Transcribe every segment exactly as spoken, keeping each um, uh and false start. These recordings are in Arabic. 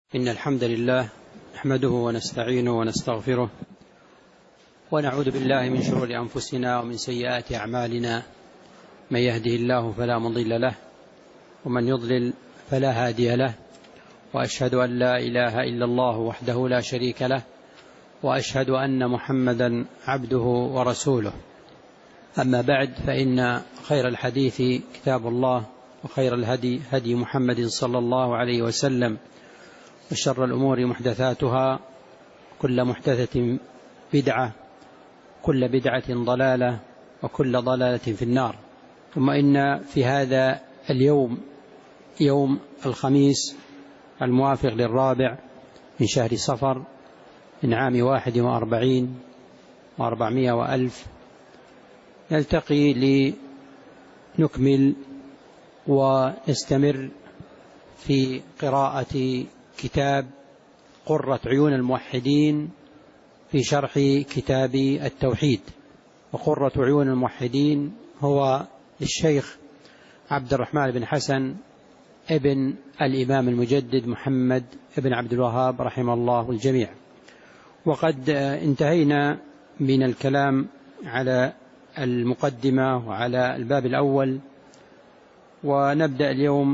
إن الحمد لله نحمده ونستعينه ونستغفره ونعوذ بالله من شرور أنفسنا ومن سيئات أعمالنا. من يهده الله فلا مضل له ومن يضلل فلا هادي له، وأشهد أن لا إله إلا الله وحده لا شريك له، وأشهد أن محمدا عبده ورسوله. أما بعد، فإن خير الحديث كتاب الله، وخير الهدي هدي محمد صلى الله عليه وسلم، وشر الأمور محدثاتها، كل محدثة بدعة، كل بدعة ضلالة، وكل ضلالة في النار. ثم إن في هذا اليوم، يوم الخميس الموافق للرابع من شهر صفر من عام واحد وأربعين وأربعمائة وألف، نلتقي لنكمل ونستمر في قراءة كتاب قرة عيون الموحدين في شرح كتاب التوحيد. وقرة عيون الموحدين هو للشيخ عبد الرحمن بن حسن ابن الإمام المجدد محمد ابن عبد الوهاب رحمه الله الجميع. وقد انتهينا من الكلام على المقدمة وعلى الباب الأول، ونبدأ اليوم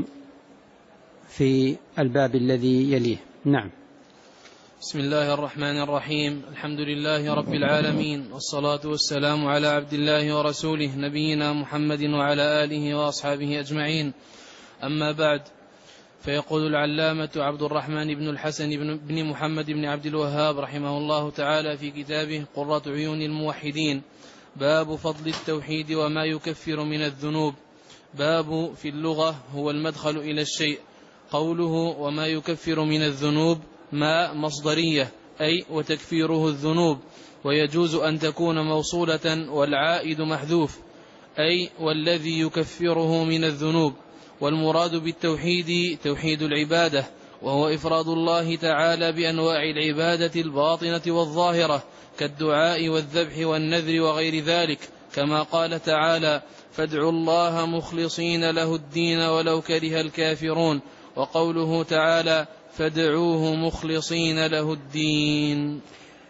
في الباب الذي يليه. نعم. بسم الله الرحمن الرحيم. الحمد لله رب العالمين، والصلاة والسلام على عبد الله ورسوله نبينا محمد وعلى آله وأصحابه أجمعين. أما بعد، فيقول العلامة عبد الرحمن بن الحسن بن محمد بن عبد الوهاب رحمه الله تعالى في كتابه قرة عيون الموحدين: باب فضل التوحيد وما يكفر من الذنوب. باب في اللغة هو المدخل إلى الشيء. قوله وما يكفر من الذنوب ما مصدرية، أي وتكفيره الذنوب، ويجوز أن تكون موصولة والعائد محذوف، أي والذي يكفره من الذنوب. والمراد بالتوحيد توحيد العبادة، وهو إفراد الله تعالى بأنواع العبادة الباطنة والظاهرة، كالدعاء والذبح والنذر وغير ذلك، كما قال تعالى: فادعوا الله مخلصين له الدين ولو كره الكافرون. وقوله تعالى: فادعوه مخلصين له الدين.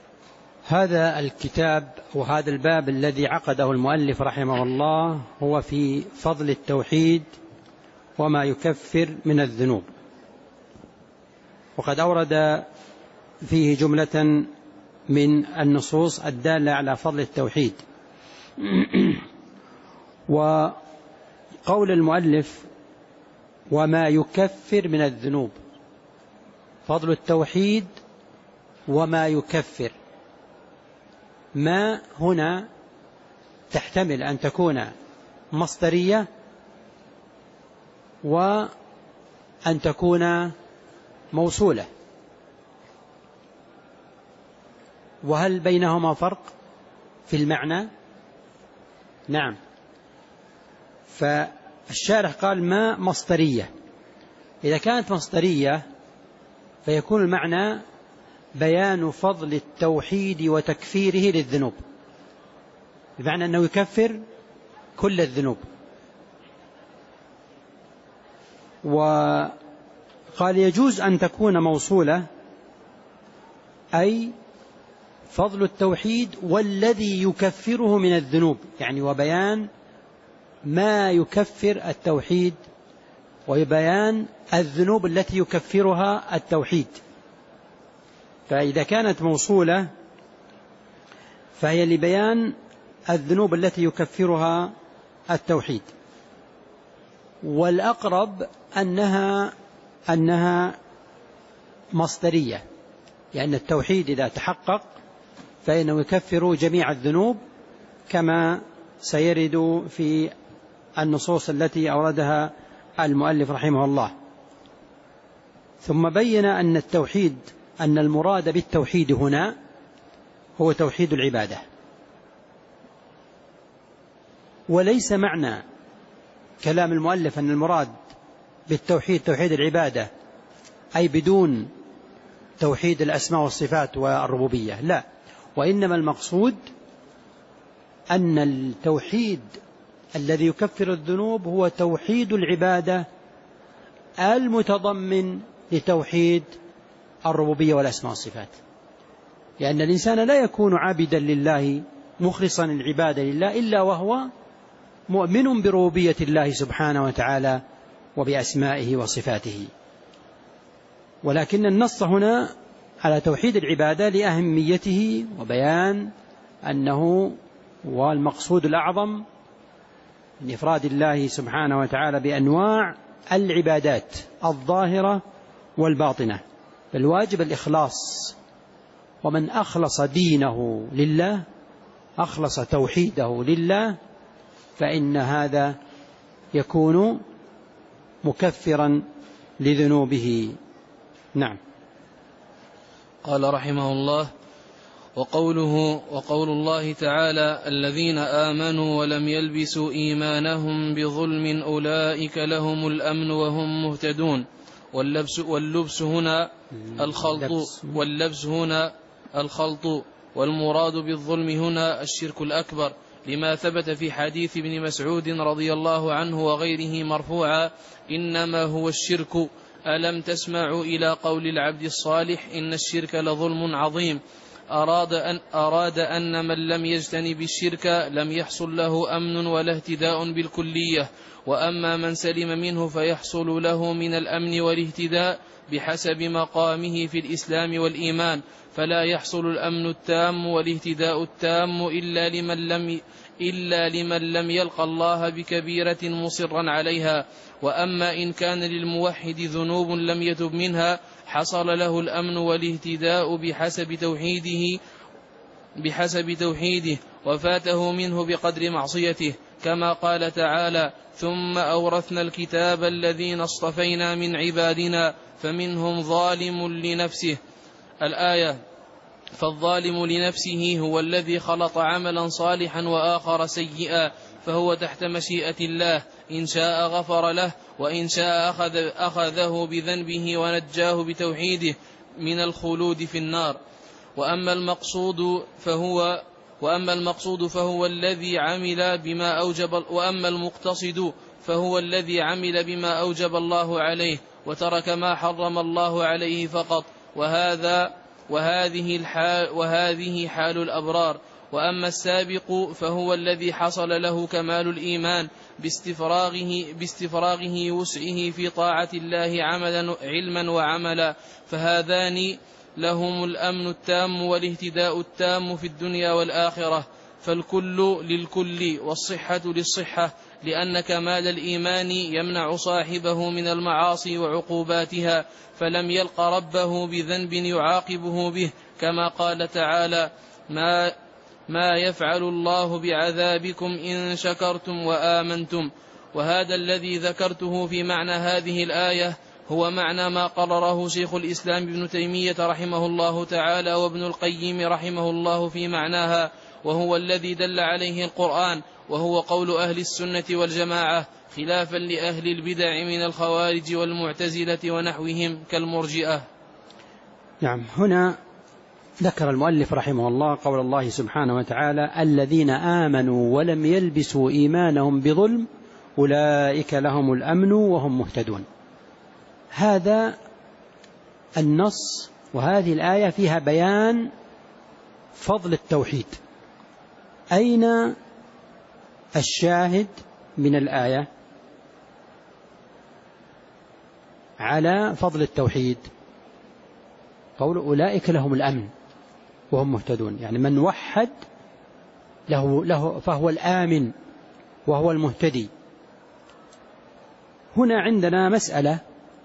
هذا الكتاب وهذا الباب الذي عقده المؤلف رحمه الله هو في فضل التوحيد وما يكفر من الذنوب، وقد أورد فيه جملة من النصوص الدالة على فضل التوحيد. وقول المؤلف وما يكفر من الذنوب، فضل التوحيد وما يكفر، ما هنا تحتمل أن تكون مصدرية وأن تكون موصولة. وهل بينهما فرق في المعنى؟ نعم. فالشارح قال ما مصدرية. إذا كانت مصدرية فيكون المعنى بيان فضل التوحيد وتكفيره للذنوب، بمعنى أنه يكفر كل الذنوب. وقال يجوز أن تكون موصولة، أي فضل التوحيد والذي يكفره من الذنوب، يعني وبيان ما يكفر التوحيد وبيان الذنوب التي يكفرها التوحيد. فإذا كانت موصولة فهي لبيان الذنوب التي يكفرها التوحيد. والأقرب أنها أنها مصدرية، لأن التوحيد إذا تحقق فإنه يكفر جميع الذنوب، كما سيرد في النصوص التي أوردها المؤلف رحمه الله. ثم بين أن التوحيد أن المراد بالتوحيد هنا هو توحيد العبادة، وليس معنى كلام المؤلف أن المراد بالتوحيد توحيد العبادة أي بدون توحيد الأسماء والصفات والربوبية، لا، وإنما المقصود أن التوحيد الذي يكفر الذنوب هو توحيد العبادة المتضمن لتوحيد الربوبية والأسماء والصفات، لأن الإنسان لا يكون عابدا لله مخلصا العبادة لله إلا وهو مؤمن بربوبية الله سبحانه وتعالى وبأسمائه وصفاته. ولكن النص هنا على توحيد العبادة لأهميته وبيان أنه هو المقصود الأعظم من إفراد الله سبحانه وتعالى بأنواع العبادات الظاهرة والباطنة، فالواجب الإخلاص، ومن أخلص دينه لله أخلص توحيده لله فإن هذا يكون مكفرا لذنوبه. نعم. قال رحمه الله: وقوله وقول الله تعالى: الذين آمنوا ولم يلبسوا إيمانهم بظلم أولئك لهم الأمن وهم مهتدون. واللبس, واللبس هنا الخلط واللبس هنا الخلط والمراد بالظلم هنا الشرك الأكبر، لما ثبت في حديث ابن مسعود رضي الله عنه وغيره مرفوعا: إنما هو الشرك، ألم تسمعوا إلى قول العبد الصالح إن الشرك لظلم عظيم. أراد أن, أراد أن من لم يجتنب الشرك لم يحصل له أمن ولا اهتداء بالكلية، وأما من سلم منه فيحصل له من الأمن والاهتداء بحسب مقامه في الإسلام والإيمان، فلا يحصل الأمن التام والاهتداء التام إلا لمن لم إلا لمن لم يلقى الله بكبيرة مصرا عليها. وأما إن كان للموحد ذنوب لم يتب منها حصل له الأمن والاهتداء بحسب توحيده بحسب توحيده وفاته منه بقدر معصيته، كما قال تعالى: ثم أورثنا الكتاب الذين اصطفينا من عبادنا فمنهم ظالم لنفسه. الآية. فالظالم لنفسه هو الذي خلط عملا صالحا وآخر سيئا، فهو تحت مشيئة الله، إن شاء غفر له وإن شاء أخذ أخذه بذنبه ونجاه بتوحيده من الخلود في النار. وأما المقصود فهو وأما المقصود فهو الذي عمل بما أوجب وأما المقتصد فهو الذي عمل بما أوجب الله عليه وترك ما حرم الله عليه فقط، وهذا وهذه الحال وهذه حال الأبرار. وأما السابق فهو الذي حصل له كمال الإيمان باستفراغه, باستفراغه وسعه في طاعة الله عملا علما وعملا، فهذان لهم الأمن التام والاهتداء التام في الدنيا والآخرة، فالكل للكل والصحة للصحة، لأن كمال الإيمان يمنع صاحبه من المعاصي وعقوباتها، فلم يلق ربه بذنب يعاقبه به، كما قال تعالى: ما ما يفعل الله بعذابكم إن شكرتم وآمنتم. وهذا الذي ذكرته في معنى هذه الآية هو معنى ما قرره شيخ الإسلام ابن تيمية رحمه الله تعالى وابن القيم رحمه الله في معناها، وهو الذي دل عليه القرآن، وهو قول أهل السنة والجماعة، خلافا لأهل البدع من الخوارج والمعتزلة ونحوهم كالمرجئة. نعم. هنا ذكر المؤلف رحمه الله قول الله سبحانه وتعالى: الذين آمنوا ولم يلبسوا إيمانهم بظلم أولئك لهم الأمن وهم مهتدون. هذا النص وهذه الآية فيها بيان فضل التوحيد. أين الشاهد من الآية على فضل التوحيد؟ قول أولئك لهم الأمن وهم مهتدون، يعني من وحد له, له فهو الآمن وهو المهتدي. هنا عندنا مسألة،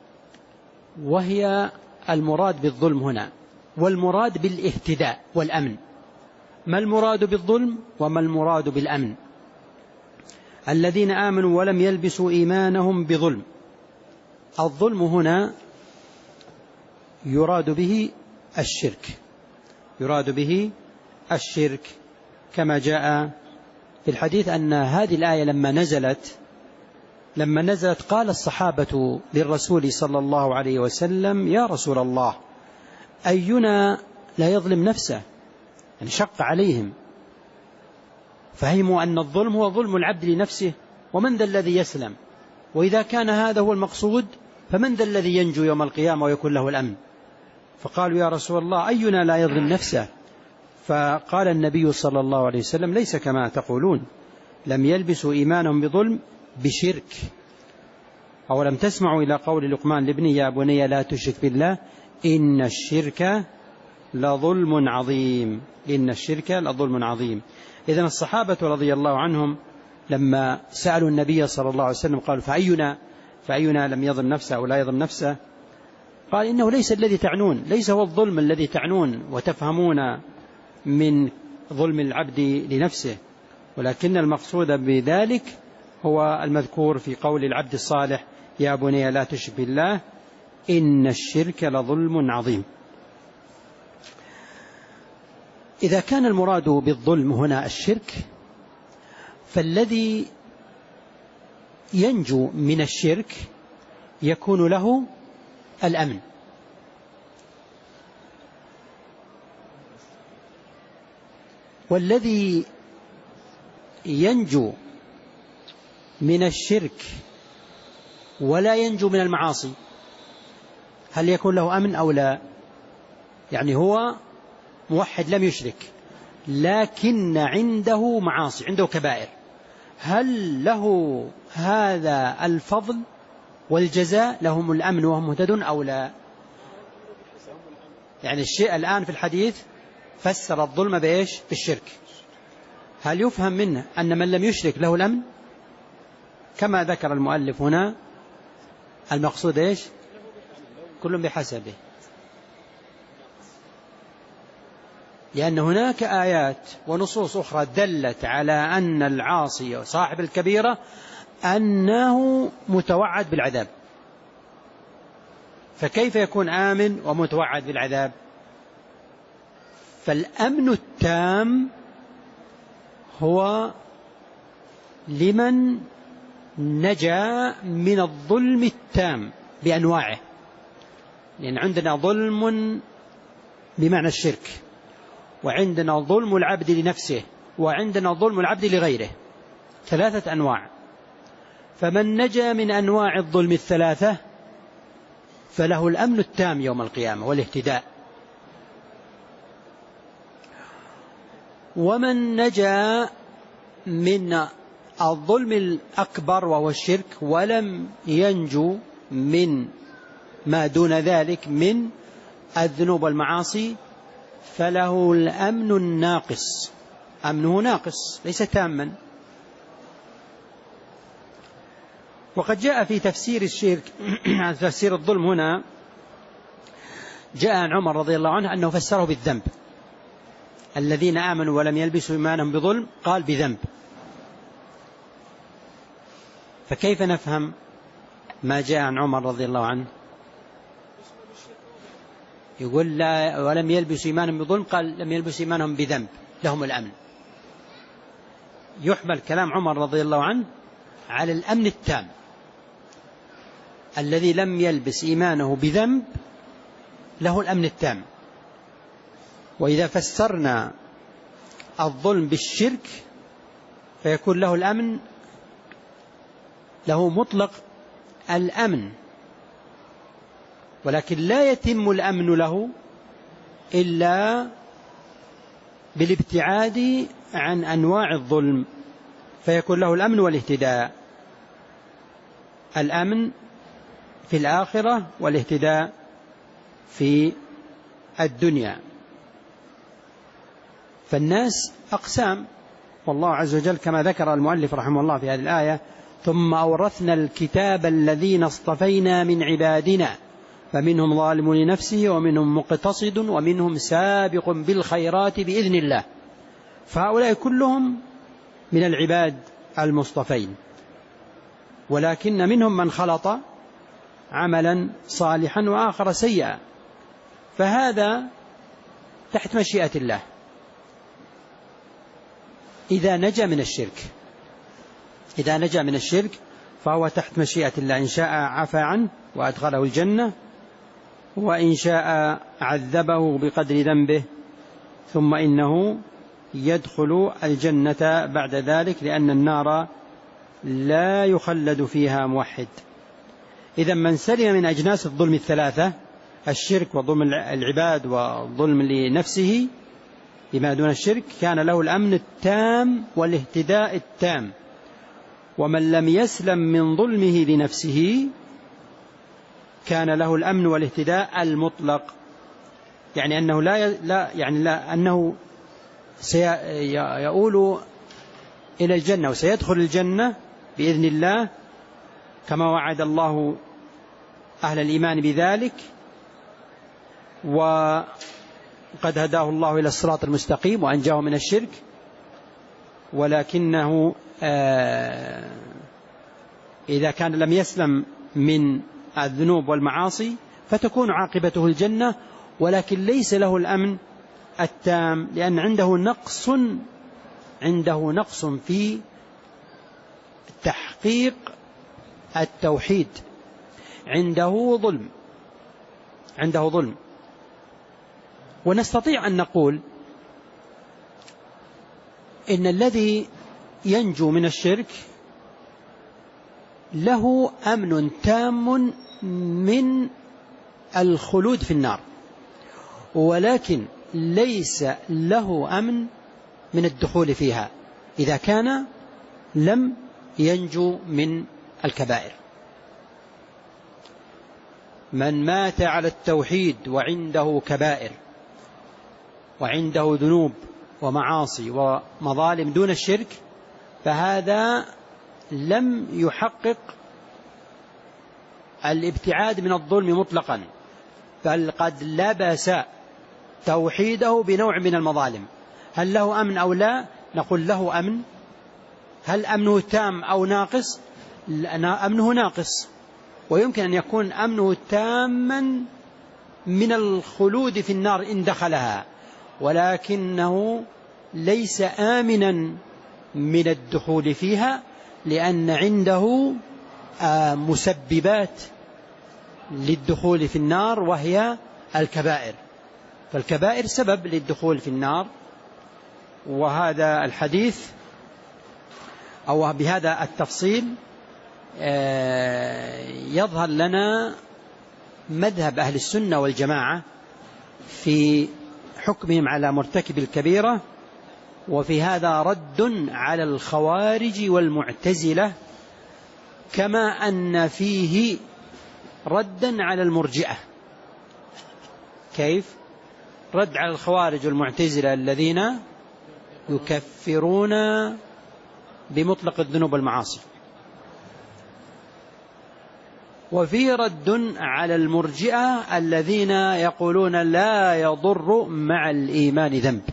وهي المراد بالظلم هنا والمراد بالاهتداء والأمن. ما المراد بالظلم وما المراد بالأمن؟ الذين آمنوا ولم يلبسوا إيمانهم بظلم، الظلم هنا يراد به الشرك يراد به الشرك كما جاء في الحديث أن هذه الآية لما نزلت لما نزلت قال الصحابة للرسول صلى الله عليه وسلم: يا رسول الله، أينا لا يظلم نفسه؟ يعني شق عليهم، فهموا أن الظلم هو ظلم العبد لنفسه، ومن ذا الذي يسلم؟ وإذا كان هذا هو المقصود فمن ذا الذي ينجو يوم القيامة ويكون له الأمن؟ فقالوا يا رسول الله أينا لا يظلم نفسه؟ فقال النبي صلى الله عليه وسلم ليس كما تقولون، لم يلبسوا إيمانهم بظلم بشرك. أولم تسمعوا إلى قول لقمان لابنه يا بني لا تشرك بالله إن الشرك لظلم عظيم، إن الشرك لظلم عظيم. إذن الصحابة رضي الله عنهم لما سألوا النبي صلى الله عليه وسلم قالوا فأينا, فأينا لم يظلم نفسه أو لا يظلم نفسه؟ قال إنه ليس الذي تعنون، ليس هو الظلم الذي تعنون وتفهمون من ظلم العبد لنفسه، ولكن المقصود بذلك هو المذكور في قول العبد الصالح يا بني لا تشرك بالله إن الشرك لظلم عظيم. إذا كان المراد بالظلم هنا الشرك، فالذي ينجو من الشرك يكون له الأمن، والذي ينجو من الشرك ولا ينجو من المعاصي هل يكون له أمن أو لا؟ يعني هو موحد لم يشرك لكن عنده معاصي، عنده كبائر، هل له هذا الفضل والجزاء؟ لهم الأمن وهم مهتدون أو لا؟ يعني الشيء الآن في الحديث فسر الظلم بإيش؟ بالشرك. هل يفهم منه أن من لم يشرك له الأمن كما ذكر المؤلف هنا؟ المقصود إيش؟ كل بحسبه، لأن هناك آيات ونصوص أخرى دلت على أن العاصي صاحب الكبيرة أنه متوعد بالعذاب، فكيف يكون آمن ومتوعد بالعذاب؟ فالأمن التام هو لمن نجا من الظلم التام بأنواعه، لأن عندنا ظلم بمعنى الشرك، وعندنا ظلم العبد لنفسه، وعندنا ظلم العبد لغيره، ثلاثة أنواع. فمن نجا من أنواع الظلم الثلاثة فله الأمن التام يوم القيامة والاهتداء. ومن نجا من الظلم الأكبر وهو الشرك ولم ينجو من ما دون ذلك من الذنوب والمعاصي فله الأمن الناقص، أمنه ناقص ليس تاما. وقد جاء في تفسير الشرك تفسير الظلم هنا جاء عن عمر رضي الله عنه أنه فسره بالذنب، الذين آمنوا ولم يلبسوا إيمانهم بظلم قال بذنب. فكيف نفهم ما جاء عن عمر رضي الله عنه؟ يقول لا ولم يلبسوا إيمانهم بظلم، قال لم يلبسوا إيمانهم بذنب لهم الأمن. يحمل كلام عمر رضي الله عنه على الأمن التام، الذي لم يلبس إيمانه بذنب له الأمن التام. وإذا فسرنا الظلم بالشرك فيكون له الأمن، له مطلق الأمن، ولكن لا يتم الأمن له إلا بالابتعاد عن أنواع الظلم، فيكون له الأمن والاهتداء، الأمن في الآخرة والاهتداء في الدنيا. فالناس أقسام، والله عز وجل كما ذكر المؤلف رحمه الله في هذه الآية ثم أورثنا الكتاب الذين اصطفينا من عبادنا فمنهم ظالم لنفسه ومنهم مقتصد ومنهم سابق بالخيرات بإذن الله. فهؤلاء كلهم من العباد المصطفين، ولكن منهم من خلط عملا صالحا وآخر سيئا، فهذا تحت مشيئة الله إذا نجا من الشرك. إذا نجا من الشرك فهو تحت مشيئة الله، إن شاء عفى عنه وأدخله الجنة، وإن شاء عذبه بقدر ذنبه ثم إنه يدخل الجنة بعد ذلك، لأن النار لا يخلد فيها موحد. إذا من سلم من أجناس الظلم الثلاثة الشرك وظلم العباد وظلم لنفسه بما دون الشرك كان له الأمن التام والاهتداء التام. ومن لم يسلم من ظلمه لنفسه كان له الأمن والاهتداء المطلق، يعني أنه لا لا يعني لا أنه سيؤول إلى الجنة وسيدخل الجنة بإذن الله كما وعد الله أهل الإيمان بذلك، وقد هداه الله إلى الصراط المستقيم وأنجاه من الشرك. ولكنه إذا كان لم يسلم من الذنوب والمعاصي فتكون عاقبته الجنة، ولكن ليس له الأمن التام، لأن عنده نقص عنده نقص في تحقيق التوحيد، عنده ظلم عنده ظلم. ونستطيع أن نقول إن الذي ينجو من الشرك له أمن تام من الخلود في النار، ولكن ليس له أمن من الدخول فيها إذا كان لم ينجو من الكبائر. من مات على التوحيد وعنده كبائر وعنده ذنوب ومعاصي ومظالم دون الشرك فهذا لم يحقق الابتعاد من الظلم مطلقا، بل قد لبس توحيده بنوع من المظالم. هل له أمن أو لا؟ نقول له أمن. هل أمنه تام أو ناقص؟ أمنه ناقص، ويمكن أن يكون أمنه تاما من الخلود في النار إن دخلها، ولكنه ليس آمنا من الدخول فيها، لأن عنده مسببات للدخول في النار وهي الكبائر، فالكبائر سبب للدخول في النار. وهذا الحديث أو بهذا التفصيل يظهر لنا مذهب أهل السنة والجماعة في حكمهم على مرتكب الكبيرة، وفي هذا رد على الخوارج والمعتزلة، كما أن فيه ردا على المرجئة. كيف؟ رد على الخوارج والمعتزلة الذين يكفرون بمطلق الذنوب والمعاصي، وفي رد على المرجئة الذين يقولون لا يضر مع الإيمان ذنب،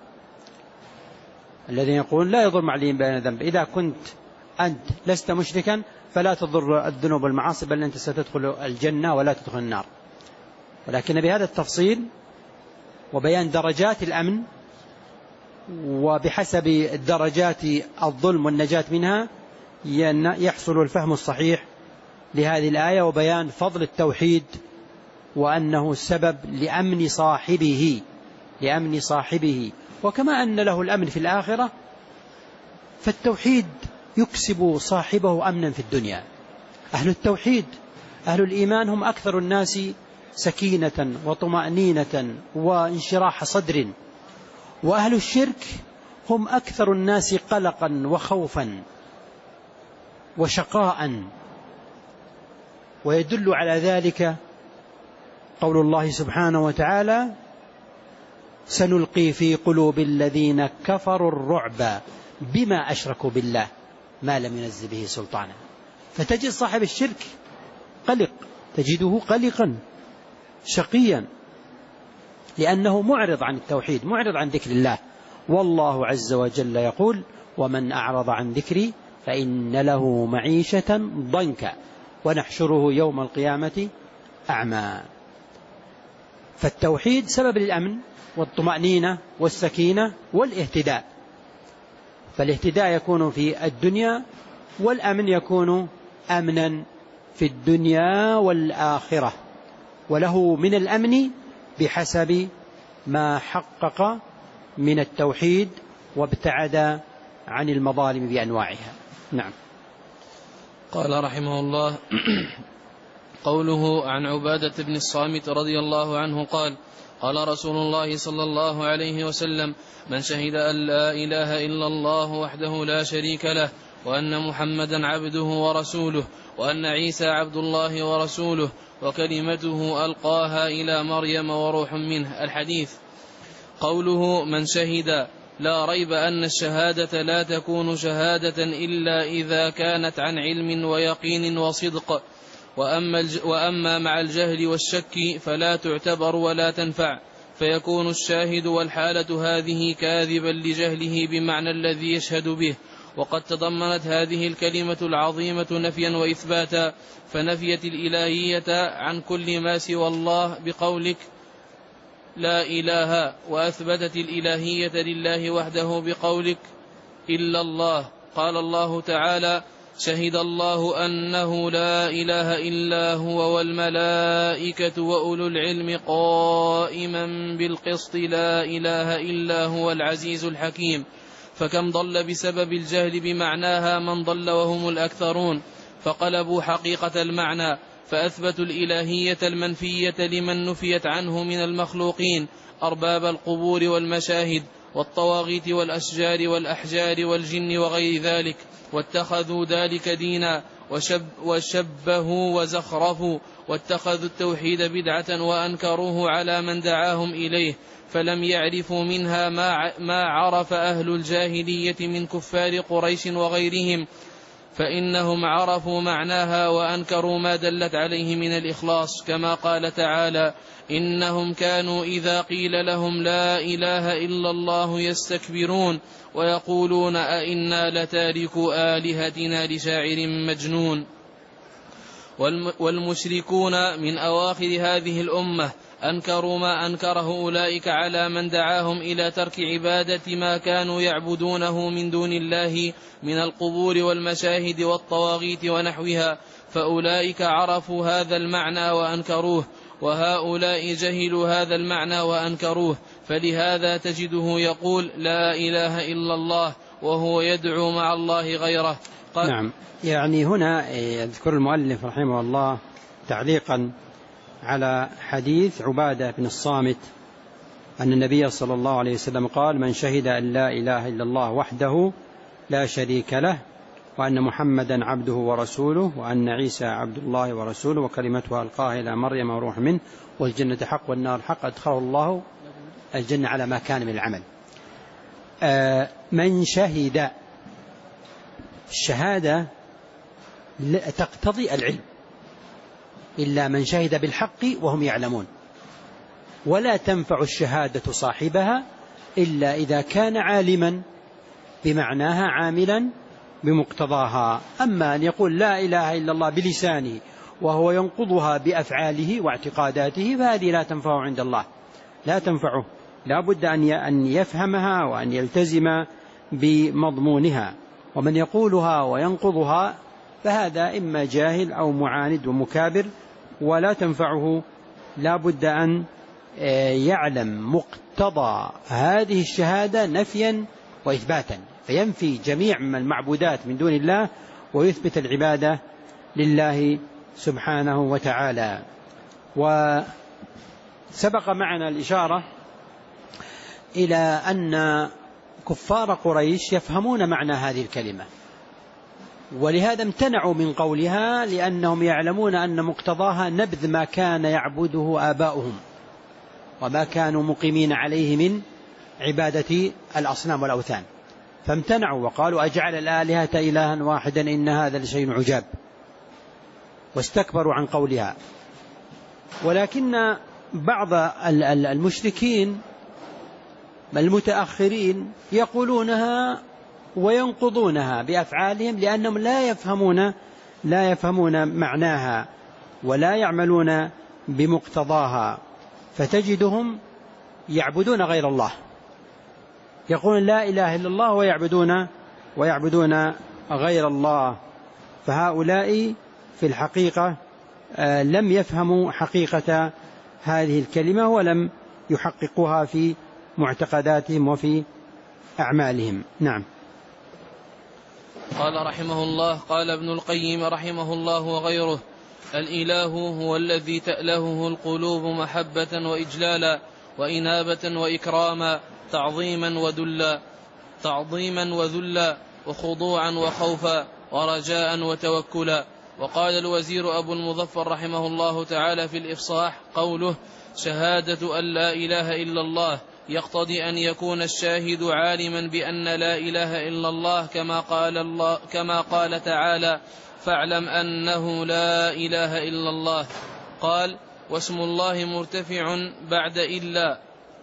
الذين يقولون لا يضر مع الإيمان ذنب، إذا كنت أنت لست مشركا فلا تضر الذنوب والمعاصي، بل أنت ستدخل الجنة ولا تدخل النار. ولكن بهذا التفصيل وبيان درجات الأمن وبحسب درجات الظلم والنجاة منها يحصل الفهم الصحيح لهذه الآية، وبيان فضل التوحيد وأنه سبب لأمن صاحبه لأمن صاحبه وكما أن له الأمن في الآخرة، فالتوحيد يكسب صاحبه أمنا في الدنيا. أهل التوحيد أهل الإيمان هم أكثر الناس سكينة وطمأنينة وانشراح صدر، وأهل الشرك هم أكثر الناس قلقا وخوفا وشقاء. ويدل على ذلك قول الله سبحانه وتعالى: سنلقي في قلوب الذين كفروا الرعب بما أشركوا بالله ما لم ينزل به سلطانا. فتجد صاحب الشرك قلق، تجده قلقا شقيا، لأنه معرض عن التوحيد، معرض عن ذكر الله. والله عز وجل يقول: ومن أعرض عن ذكري فإن له معيشة ضنكا ونحشره يوم القيامة أعمى. فالتوحيد سبب للأمن والطمأنينة والسكينة والاهتداء، فالاهتداء يكون في الدنيا، والأمن يكون أمنا في الدنيا والآخرة، وله من الأمن بحسب ما حقق من التوحيد وابتعد عن المظالم بأنواعها. نعم. قال رحمه الله: قوله عن عبادة بن الصامت رضي الله عنه قال قال رسول الله صلى الله عليه وسلم من شهد أن لا إله إلا الله وحده لا شريك له وأن محمدا عبده ورسوله وأن عيسى عبد الله ورسوله وكلمته ألقاها إلى مريم وروح منه. الحديث. قوله من شهد لا ريب أن الشهادة لا تكون شهادة إلا إذا كانت عن علم ويقين وصدق، وأما, وأما مع الجهل والشك فلا تعتبر ولا تنفع، فيكون الشاهد والحالة هذه كاذبا لجهله بمعنى الذي يشهد به. وقد تضمنت هذه الكلمة العظيمة نفيا وإثباتا، فنفيت الإلهية عن كل ما سوى الله بقولك لا إله، وأثبتت الإلهية لله وحده بقولك إلا الله. قال الله تعالى شهد الله أنه لا إله إلا هو والملائكة وأولو العلم قائما بالقسط لا إله إلا هو العزيز الحكيم. فكم ضل بسبب الجهل بمعناها من ضل وهم الأكثرون، فقلبوا حقيقة المعنى، فأثبتوا الإلهية المنفية لمن نفيت عنه من المخلوقين أرباب القبور والمشاهد والطواغيت والأشجار والأحجار والجن وغير ذلك، واتخذوا ذلك دينا وشب وشبهوا وزخرفوا، واتخذوا التوحيد بدعة وأنكروه على من دعاهم إليه، فلم يعرفوا منها ما عرف أهل الجاهلية من كفار قريش وغيرهم، فإنهم عرفوا معناها وأنكروا ما دلت عليه من الإخلاص، كما قال تعالى إنهم كانوا إذا قيل لهم لا إله إلا الله يستكبرون ويقولون أئنا لتاركوا آلهتنا لشاعر مجنون. والمشركون من أواخر هذه الأمة أنكروا ما أنكره أولئك على من دعاهم إلى ترك عبادة ما كانوا يعبدونه من دون الله من القبور والمشاهد والطواغيت ونحوها، فأولئك عرفوا هذا المعنى وأنكروه، وهؤلاء جهلوا هذا المعنى وأنكروه، فلهذا تجده يقول لا إله إلا الله وهو يدعو مع الله غيره. نعم، يعني هنا يذكر المؤلف رحمه الله تعليقا على حديث عبادة بن الصامت أن النبي صلى الله عليه وسلم قال من شهد أن لا إله إلا الله وحده لا شريك له وأن محمدا عبده ورسوله وأن عيسى عبد الله ورسوله وكلمته ألقاها إلى مريم وروح منه والجنة حق والنار حق أدخله الله الجنة على ما كان من العمل. آه من شهد، الشهادة تقتضي العلم إلا من شهد بالحق وهم يعلمون، ولا تنفع الشهادة صاحبها إلا إذا كان عالما بمعناها عاملا بمقتضاها. أما أن يقول لا إله إلا الله بلسانه وهو ينقضها بأفعاله واعتقاداته فهذه لا تنفع عند الله، لا تنفعه، لا بد أن يفهمها وأن يلتزم بمضمونها. ومن يقولها وينقضها فهذا إما جاهل أو معاند ومكابر ولا تنفعه، لا بد أن يعلم مقتضى هذه الشهادة نفيا وإثباتا، فينفي جميع المعبودات من دون الله ويثبت العبادة لله سبحانه وتعالى. وسبق معنا الإشارة إلى أن كفار قريش يفهمون معنى هذه الكلمة، ولهذا امتنعوا من قولها لأنهم يعلمون أن مقتضاها نبذ ما كان يعبده آباؤهم وما كانوا مقيمين عليه من عبادة الأصنام والأوثان، فامتنعوا وقالوا أجعل الآلهة إلها واحدا إن هذا لشيء عجاب، واستكبروا عن قولها. ولكن بعض المشركين المتأخرين يقولونها وينقضونها بأفعالهم لأنهم لا يفهمون لا يفهمون معناها ولا يعملون بمقتضاها، فتجدهم يعبدون غير الله، يقولون لا إله إلا الله ويعبدون ويعبدون غير الله. فهؤلاء في الحقيقة لم يفهموا حقيقة هذه الكلمة ولم يحققوها في معتقداتهم وفي أعمالهم. نعم. قال رحمه الله قال ابن القيم رحمه الله وغيره الإله هو الذي تألهه القلوب محبة وإجلالا وإنابة وإكراما، تعظيما وذلا تعظيما وذلا وخضوعا وخوفا ورجاء وتوكلا. وقال الوزير أبو المظفر رحمه الله تعالى في الإفصاح قوله شهادة أن لا إله إلا الله يقتضي أن يكون الشاهد عالما بأن لا إله إلا الله كما قال, الله كما قال تعالى فاعلم أنه لا إله إلا الله. قال واسم الله مرتفع بعد إلا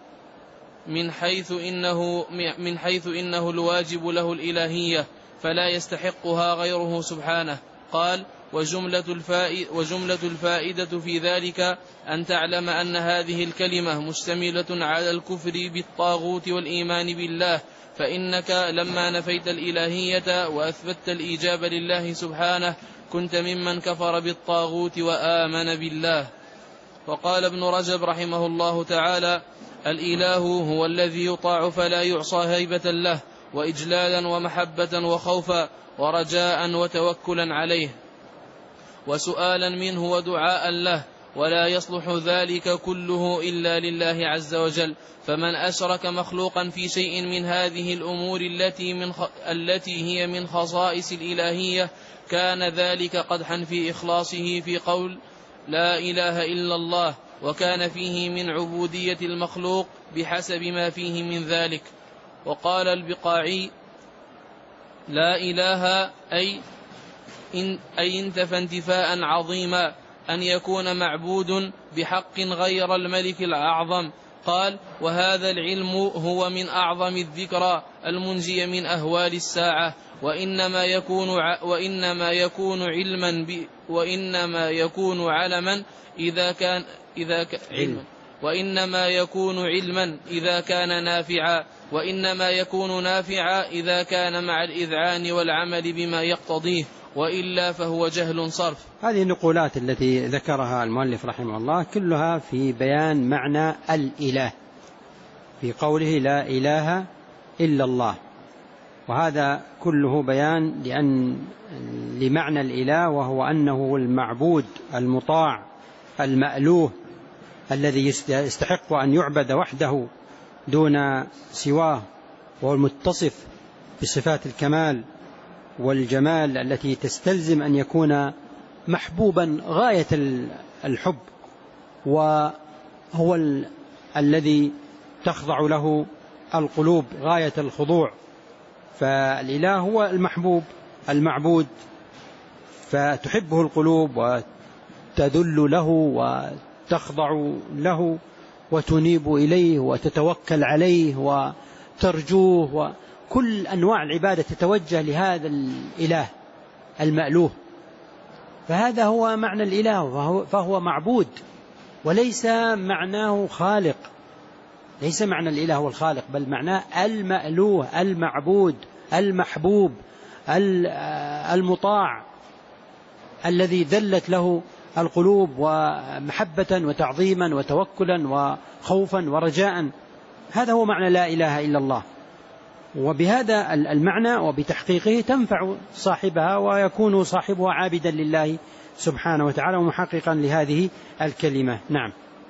من حيث إنه, من حيث إنه الواجب له الإلهية فلا يستحقها غيره سبحانه. قال وجملة, الفائد وجملة الفائدة في ذلك أن تعلم أن هذه الكلمة مشتملة على الكفر بالطاغوت والإيمان بالله، فإنك لما نفيت الإلهية وأثبت الإيجاب لله سبحانه كنت ممن كفر بالطاغوت وآمن بالله. وقال ابن رجب رحمه الله تعالى الإله هو الذي يطاع فلا يعصى هيبة له وإجلالا ومحبة وخوفا ورجاء وتوكلا عليه وسؤالا منه ودعاء له، ولا يصلح ذلك كله إلا لله عز وجل. فمن أشرك مخلوقا في شيء من هذه الأمور التي, من خ... التي هي من خصائص الإلهية كان ذلك قدحا في إخلاصه في قول لا إله إلا الله، وكان فيه من عبودية المخلوق بحسب ما فيه من ذلك. وقال البقاعي لا إله أي إن أي انتفى انتفاء عظيما أن يكون معبود بحق غير الملك الأعظم. قال وهذا العلم هو من أعظم الذكرى المنجي من أهوال الساعة، وإنما يكون ع... وإنما يكون علما ب... وإنما يكون علما إذا كان إذا ك... علما وإنما يكون علما إذا كان نافعا، وإنما يكون نافعا إذا كان مع الإذعان والعمل بما يقتضيه، وإلا فهو جهل صرف. هذه النقولات التي ذكرها المؤلف رحمه الله كلها في بيان معنى الإله في قوله لا إله إلا الله، وهذا كله بيان لأن لمعنى الإله، وهو أنه المعبود المطاع المألوه الذي يستحق أن يعبد وحده دون سواه، وهو المتصف بصفات الكمال والجمال التي تستلزم أن يكون محبوبا غاية الحب، وهو ال... الذي تخضع له القلوب غاية الخضوع. فالإله هو المحبوب المعبود، فتحبه القلوب وتذل له وتخضع له وتنيب إليه وتتوكل عليه وترجوه، وكل أنواع العبادة تتوجه لهذا الإله المألوه. فهذا هو معنى الإله، فهو معبود وليس معناه خالق. ليس معنى الإله هو الخالق، بل معناه المألوه المعبود المحبوب المطاع الذي ذلت له القلوب ومحبة وتعظيما وتوكلا وخوفا ورجاء. هذا هو معنى لا إله إلا الله، وبهذا المعنى وبتحقيقه تنفع صاحبها ويكون صاحبها عابدا لله سبحانه وتعالى ومحققا لهذه الكلمة. نعم.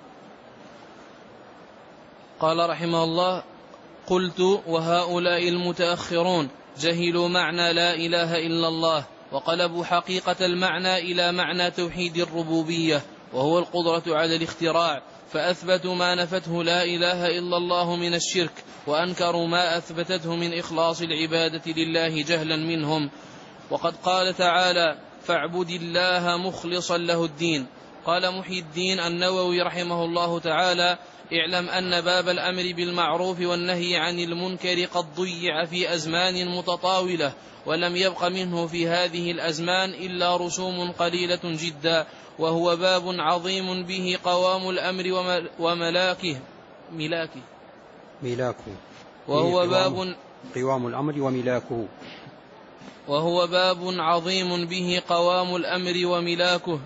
قال رحمه الله قلت وهؤلاء المتأخرون جهلوا معنى لا إله إلا الله وقلبوا حقيقة المعنى إلى معنى توحيد الربوبية، وهو القدرة على الاختراع، فأثبتوا ما نفته لا إله إلا الله من الشرك، وأنكروا ما أثبتته من إخلاص العبادة لله جهلا منهم. وقد قال تعالى فاعبد الله مخلصا له الدين. قال محي الدين النووي رحمه الله تعالى اعلم أن باب الأمر بالمعروف والنهي عن المنكر قد ضيع في أزمان متطاولة، ولم يبق منه في هذه الأزمان إلا رسوم قليلة جدا، وهو باب عظيم به قوام الأمر وملاكه ملاكه ملاكه وهو باب قوام الأمر وملاكه وهو باب عظيم به قوام الأمر وملاكه.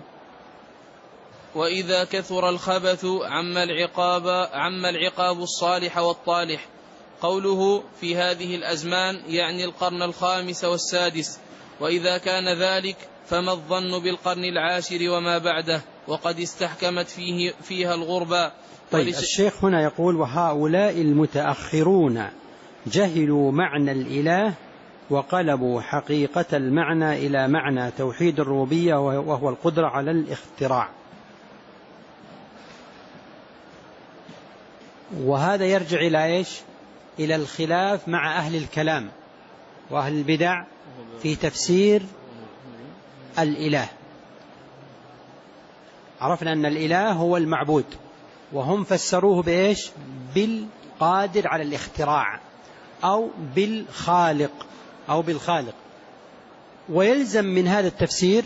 وإذا كثر الخبث عم العقاب عم العقاب الصالح والطالح. قوله في هذه الأزمان يعني القرن الخامس والسادس. وإذا كان ذلك فما الظن بالقرن العاشر وما بعده وقد استحكمت فيه فيها الغربة. طيب الشيخ هنا يقول وهؤلاء المتأخرون جهلوا معنى الإله وقلبوا حقيقة المعنى إلى معنى توحيد الربوبية وهو القدرة على الاختراع. وهذا يرجع إلى إيش؟ إلى الخلاف مع أهل الكلام وأهل البدع في تفسير الإله. عرفنا أن الإله هو المعبود، وهم فسروه بإيش؟ بالقادر على الاختراع أو بالخالق أو بالخالق. ويلزم من هذا التفسير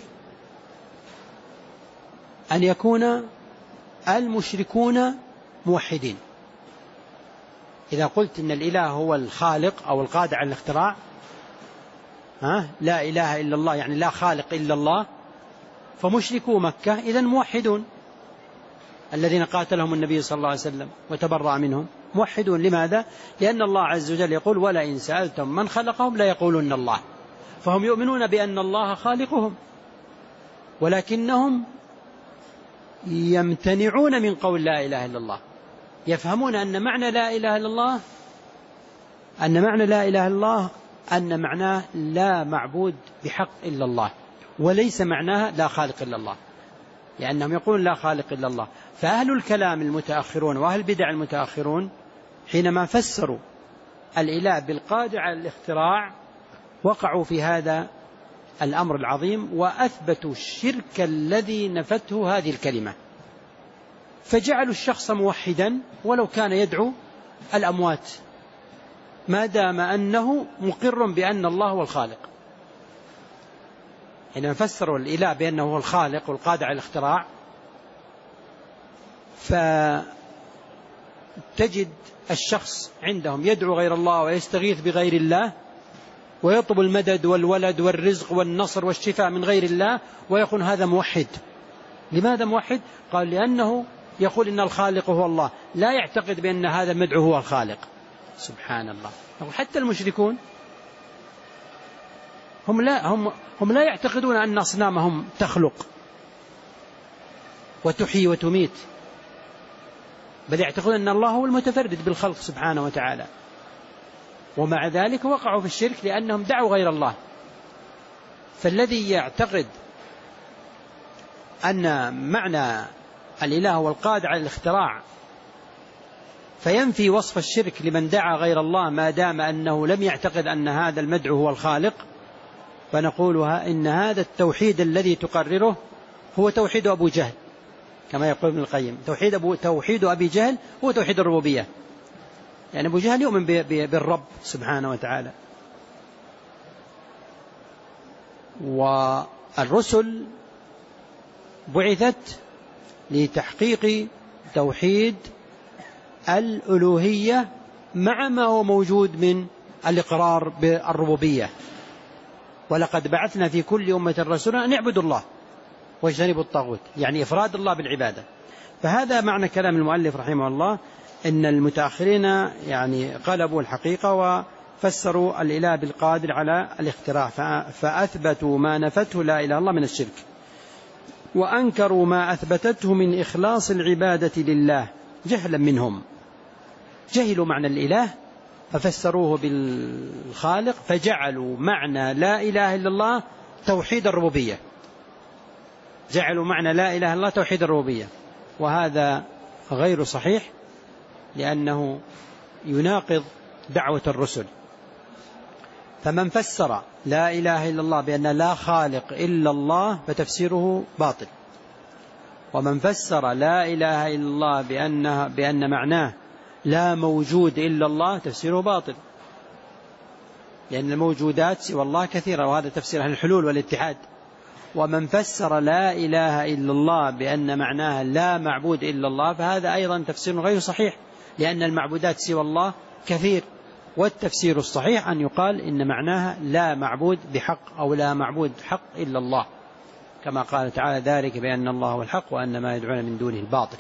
أن يكون المشركون موحدين. إذا قلت إن الإله هو الخالق أو القادر على الاختراع، ها لا إله إلا الله يعني لا خالق إلا الله، فمشركو مكة إذن موحدون الذين قاتلهم النبي صلى الله عليه وسلم وتبرأ منهم موحدون. لماذا؟ لأن الله عز وجل يقول ولئن سألتم من خلقهم لا يقولون الله، فهم يؤمنون بأن الله خالقهم، ولكنهم يمتنعون من قول لا إله إلا الله. يفهمون أن معنى لا إله إلا الله أن معنى لا إله إلا الله أن معناه لا معبود بحق إلا الله، وليس معناها لا خالق إلا الله، لأنهم يقولون لا خالق إلا الله. فأهل الكلام المتأخرون وأهل البدع المتأخرون حينما فسروا الإله بالقادر على الاختراع وقعوا في هذا الأمر العظيم، وأثبتوا الشرك الذي نفته هذه الكلمة، فجعلوا الشخص موحدا ولو كان يدعو الأموات ما دام أنه مقر بأن الله هو الخالق. حينما فسروا الإله بأنه هو الخالق والقادر على الاختراع، فتجد الشخص عندهم يدعو غير الله ويستغيث بغير الله ويطلب المدد والولد والرزق والنصر والشفاء من غير الله ويكون هذا موحد. لماذا موحد؟ قال لأنه يقول إن الخالق هو الله، لا يعتقد بأن هذا المدعو هو الخالق. سبحان الله. حتى المشركون هم لا, هم هم لا يعتقدون أن أصنامهم تخلق وتحيي وتميت، بل يعتقدون أن الله هو المتفرد بالخلق سبحانه وتعالى، ومع ذلك وقعوا في الشرك لأنهم دعوا غير الله. فالذي يعتقد أن معنى الإله هو القادر على الاختراع فينفي وصف الشرك لمن دعا غير الله ما دام أنه لم يعتقد أن هذا المدعو هو الخالق، فنقولها إن هذا التوحيد الذي تقرره هو توحيد أبو جهل، كما يقول ابن القيم توحيد, أبو توحيد أبي جهل هو توحيد الربوبية. يعني أبو جهل يؤمن بالرب سبحانه وتعالى. والرسل بعثت لتحقيق توحيد الألوهية مع ما هو موجود من الإقرار بالربوبية. ولقد بعثنا في كل أمة رسولا أن يعبدوا الله واجتنبوا الطاغوت، يعني إفراد الله بالعبادة. فهذا معنى كلام المؤلف رحمه الله، إن المتأخرين يعني قلبوا الحقيقة وفسروا الإله بالقادر على الاختراع، فأثبتوا ما نفته لا إله إلا الله من الشرك، وأنكروا ما أثبتته من إخلاص العبادة لله جهلا منهم. جهلوا معنى الإله ففسروه بالخالق، فجعلوا معنى لا إله إلا الله توحيد الربوبية، جعلوا معنى لا إله إلا الله توحيد الربوبية، وهذا غير صحيح لأنه يناقض دعوة الرسل. فمن فسر لا إله إلا الله بأن لا خالق إلا الله فتفسيره باطل، ومن فسر لا إله إلا الله بأنها بأن معناه لا موجود إلا الله تفسيره باطل، لأن الموجودات سوى الله كثيرة، وهذا تفسير أهل الحلول والاتحاد. ومن فسر لا إله إلا الله بأن معناها لا معبود إلا الله فهذا أيضا تفسير غير صحيح، لأن المعبودات سوى الله كثير. والتفسير الصحيح أن يقال إن معناها لا معبود بحق أو لا معبود حق إلا الله، كما قال تعالى ذلك بأن الله هو الحق وأن ما يدعون من دونه الباطل.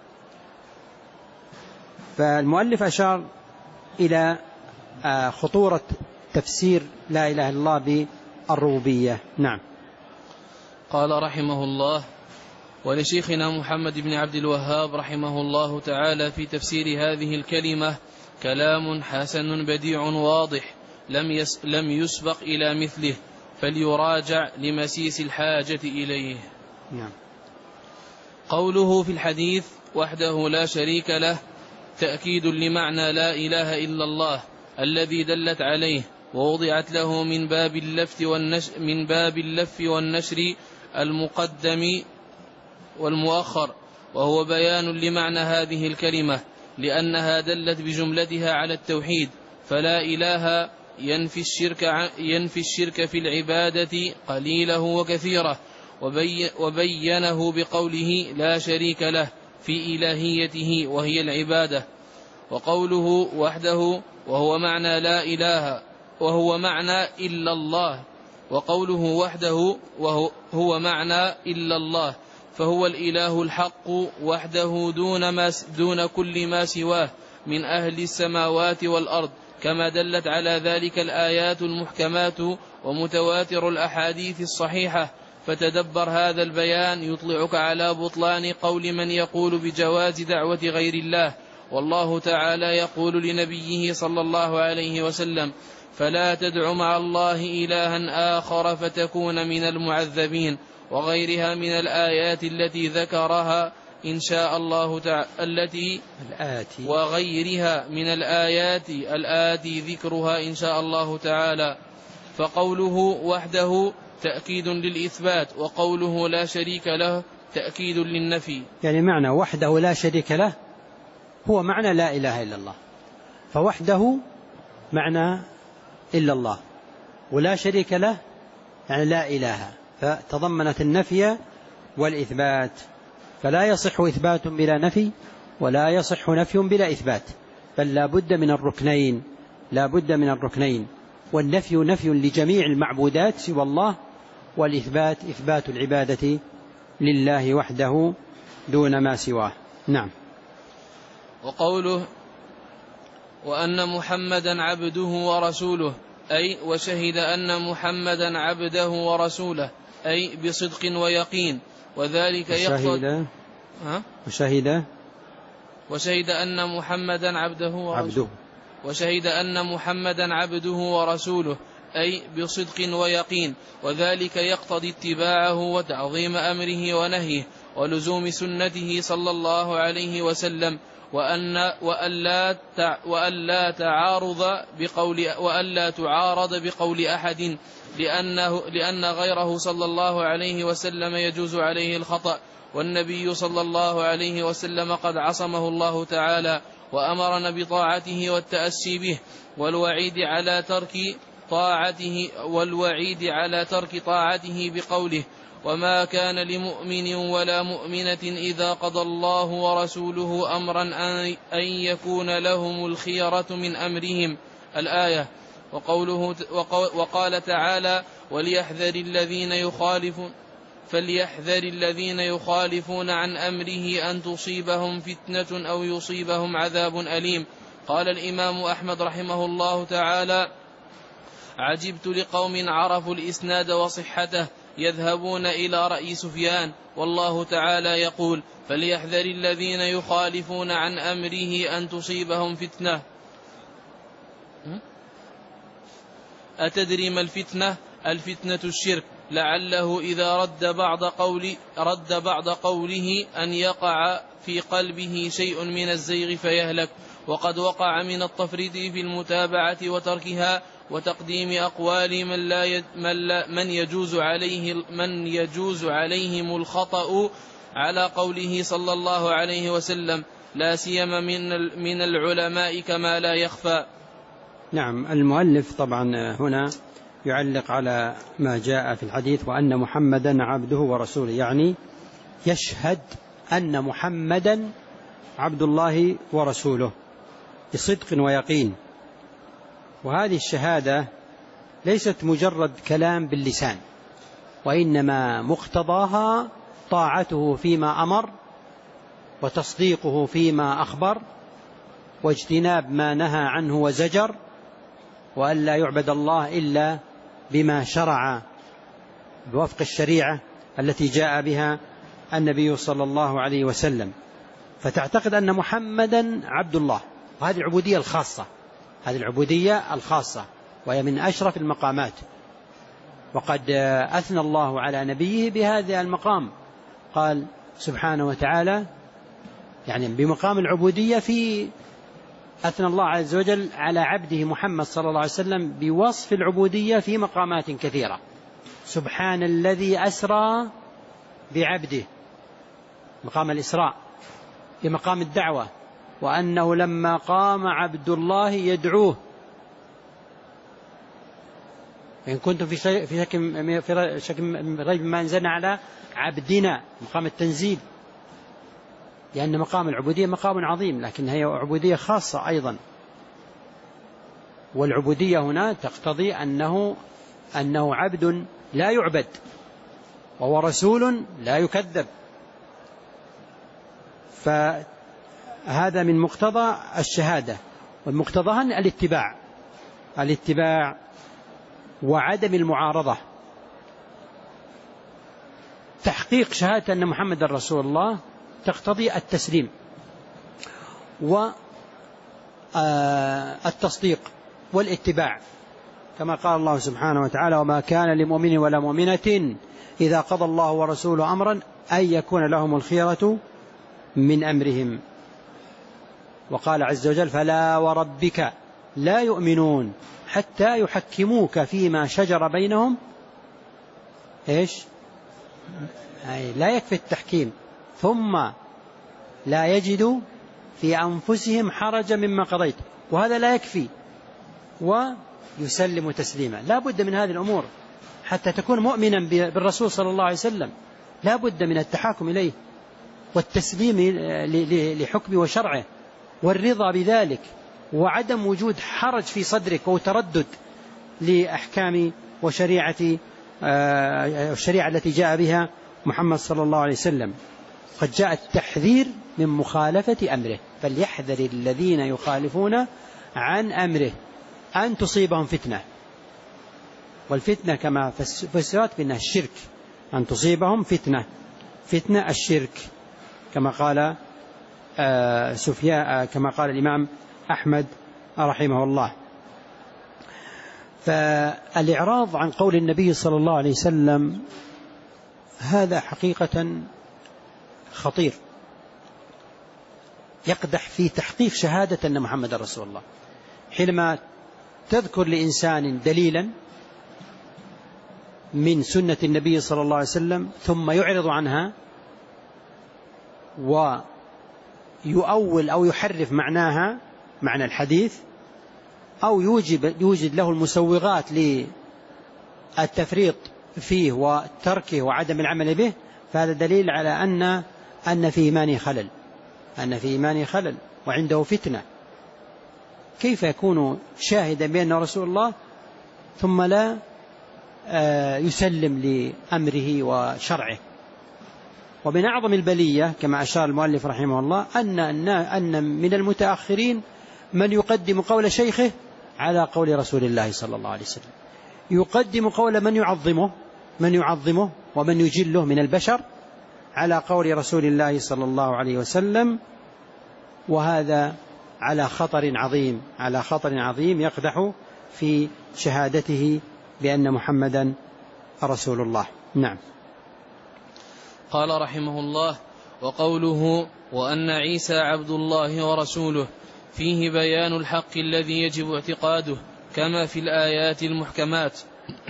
فالمؤلف أشار إلى خطورة تفسير لا إله إلا الله بالربوبية. نعم. قال رحمه الله: ولشيخنا محمد بن عبد الوهاب رحمه الله تعالى في تفسير هذه الكلمة كلام حسن بديع واضح لم, يس لم يسبق إلى مثله، فليراجع لمسيس الحاجة إليه. نعم. قوله في الحديث وحده لا شريك له تأكيد لمعنى لا إله إلا الله الذي دلت عليه، ووضعت له من باب اللف والنشر, من باب اللف والنشر المقدم والمؤخر، وهو بيان لمعنى هذه الكلمة لأنها دلت بجملتها على التوحيد، فلا إله ينفي الشرك, ينفي الشرك في العبادة قليله وكثيره، وبي وبينه بقوله لا شريك له في إلهيته وهي العبادة. وقوله وحده وهو معنى لا إله وهو معنى إلا الله، وقوله وحده وهو معنى إلا الله، فهو الإله الحق وحده دون, ما دون كل ما سواه من أهل السماوات والأرض، كما دلت على ذلك الآيات المحكمات ومتواتر الأحاديث الصحيحة. فتدبر هذا البيان يطلعك على بطلان قول من يقول بجواز دعوة غير الله، والله تعالى يقول لنبيه صلى الله عليه وسلم: فلا تدع مع الله إلها آخر فتكون من المعذبين، وغيرها من الآيات التي ذكرها إن شاء الله تعالى التي الآتي وغيرها من الآيات الآتي ذكرها إن شاء الله تعالى. فقوله وحده تأكيد للإثبات، وقوله لا شريك له تأكيد للنفي. يعني معنى وحده لا شريك له هو معنى لا إله إلا الله، فوحده معنى إلا الله، ولا شريك له يعني لا إله، فتضمنت النفي والإثبات، فلا يصح إثبات بلا نفي ولا يصح نفي بلا إثبات، بل لا بد من الركنين، لا بد من الركنين، والنفي نفي لجميع المعبودات سوى الله، والإثبات إثبات العبادة لله وحده دون ما سواه. نعم. وقوله وأن محمدا عبده ورسوله أي وشهد أن محمدا عبده ورسوله أي بصدق ويقين، وذلك يقتضي وشهد وشهد أن محمدا عبده ورسوله وشهد أن محمدا عبده ورسوله أي بصدق ويقين، وذلك يقتضي اتباعه وتعظيم أمره ونهيه ولزوم سنته صلى الله عليه وسلم، وأن وألا وألا تعارض بقول وألا تعارض بقول أحد، لأنه لأن غيره صلى الله عليه وسلم يجوز عليه الخطأ، والنبي صلى الله عليه وسلم قد عصمه الله تعالى وأمرنا بطاعته والتأسي به، والوعيد على ترك طاعته والوعيد على ترك طاعته بقوله: وما كان لمؤمن ولا مؤمنة إذا قضى الله ورسوله أمرا أن يكون لهم الخيرة من أمرهم، الآية. وقوله وقال تعالى: وليحذر الذين يخالفون فليحذر الذين يخالفون عن أمره أن تصيبهم فتنة أو يصيبهم عذاب أليم. قال الإمام أحمد رحمه الله تعالى: عجبت لقوم عرفوا الإسناد وصحته يذهبون إلى رأي سفيان، والله تعالى يقول: فليحذر الذين يخالفون عن أمره أن تصيبهم فتنة. أتدري ما الفتنة؟ الفتنة الشرك، لعله إذا رد بعض قول رد بعض قوله أن يقع في قلبه شيء من الزيغ فيهلك، وقد وقع من التفريط في المتابعة وتركها وتقديم أقوال من لا من, لا من يجوز عليه من يجوز عليهم الخطأ على قوله صلى الله عليه وسلم، لا سيما من من العلماء كما لا يخفى. نعم. المؤلف طبعا هنا يعلق على ما جاء في الحديث: وأن محمدا عبده ورسوله، يعني يشهد أن محمدا عبد الله ورسوله بصدق ويقين. وهذه الشهادة ليست مجرد كلام باللسان، وإنما مقتضاها طاعته فيما أمر وتصديقه فيما أخبر واجتناب ما نهى عنه وزجر، وأن لا يعبد الله إلا بما شرع بوفق الشريعة، التي جاء بها النبي صلى الله عليه وسلم، فتعتقد أن محمدا عبد الله، وهذه العبودية الخاصة، هذه العبودية الخاصة وهي من أشرف المقامات. وقد أثنى الله على نبيه بهذا المقام، قال سبحانه وتعالى يعني بمقام العبودية، في أثنى الله عز وجل على عبده محمد صلى الله عليه وسلم بوصف العبودية في مقامات كثيرة. سبحان الذي أسرى بعبده، مقام الإسراء، في مقام الدعوة، وأنه لما قام عبد الله يدعوه إن كنتم في شك في شك ريب ما أنزلنا على عبدنا، مقام التنزيل، لأن مقام العبودية مقام عظيم، لكن هي عبودية خاصة أيضا. والعبودية هنا تقتضي أنه أنه عبد لا يعبد، وهو رسول لا يكذب. فهذا من مقتضى الشهادة، والمقتضى الاتباع الاتباع وعدم المعارضة. تحقيق شهادة أن محمد رسول الله تقتضي التسليم والتصديق والاتباع، كما قال الله سبحانه وتعالى: وما كان لمؤمن ولا مؤمنة إذا قضى الله ورسوله أمرا أن يكون لهم الخيرة من أمرهم. وقال عز وجل: فلا وربك لا يؤمنون حتى يحكموك فيما شجر بينهم. إيش؟ لا يكفي التحكيم، ثم لا يجدوا في أنفسهم حرجا مما قضيت، وهذا لا يكفي، ويسلم تسليما. لا بد من هذه الأمور حتى تكون مؤمنا بالرسول صلى الله عليه وسلم، لا بد من التحاكم إليه والتسليم لحكمه وشرعه والرضا بذلك، وعدم وجود حرج في صدرك وتردد لأحكام وشريعة الشريعة التي جاء بها محمد صلى الله عليه وسلم. قد جاء التحذير من مخالفة أمره، فليحذر الذين يخالفون عن أمره أن تصيبهم فتنة. والفتنة كما فسرت بأنها الشرك، أن تصيبهم فتنة، فتنة الشرك، كما قال سفيان، كما قال الإمام أحمد رحمه الله. فالإعراض عن قول النبي صلى الله عليه وسلم هذا حقيقة خطير، يقدح في تحقيق شهادة أن محمد رسول الله. حينما تذكر لإنسان دليلا من سنة النبي صلى الله عليه وسلم ثم يعرض عنها ويؤول أو يحرف معناها، معنى الحديث، أو يوجب يوجد له المسوغات للتفريط فيه وتركه وعدم العمل به، فهذا دليل على أن أن في إيمانه خلل، أن في إيمانه خلل وعنده فتنة. كيف يكون شاهدا بأن رسول الله ثم لا يسلم لأمره وشرعه؟ ومن أعظم البلية كما أشار المؤلف رحمه الله أن أن من المتأخرين من يقدم قول شيخه على قول رسول الله صلى الله عليه وسلم، يقدم قول من يعظمه من يعظمه ومن يجله من البشر على قول رسول الله صلى الله عليه وسلم، وهذا على خطر عظيم على خطر عظيم يقدح في شهادته بأن محمدا رسول الله. نعم. قال رحمه الله: وقوله وأن عيسى عبد الله ورسوله فيه بيان الحق الذي يجب اعتقاده كما في الآيات المحكمات،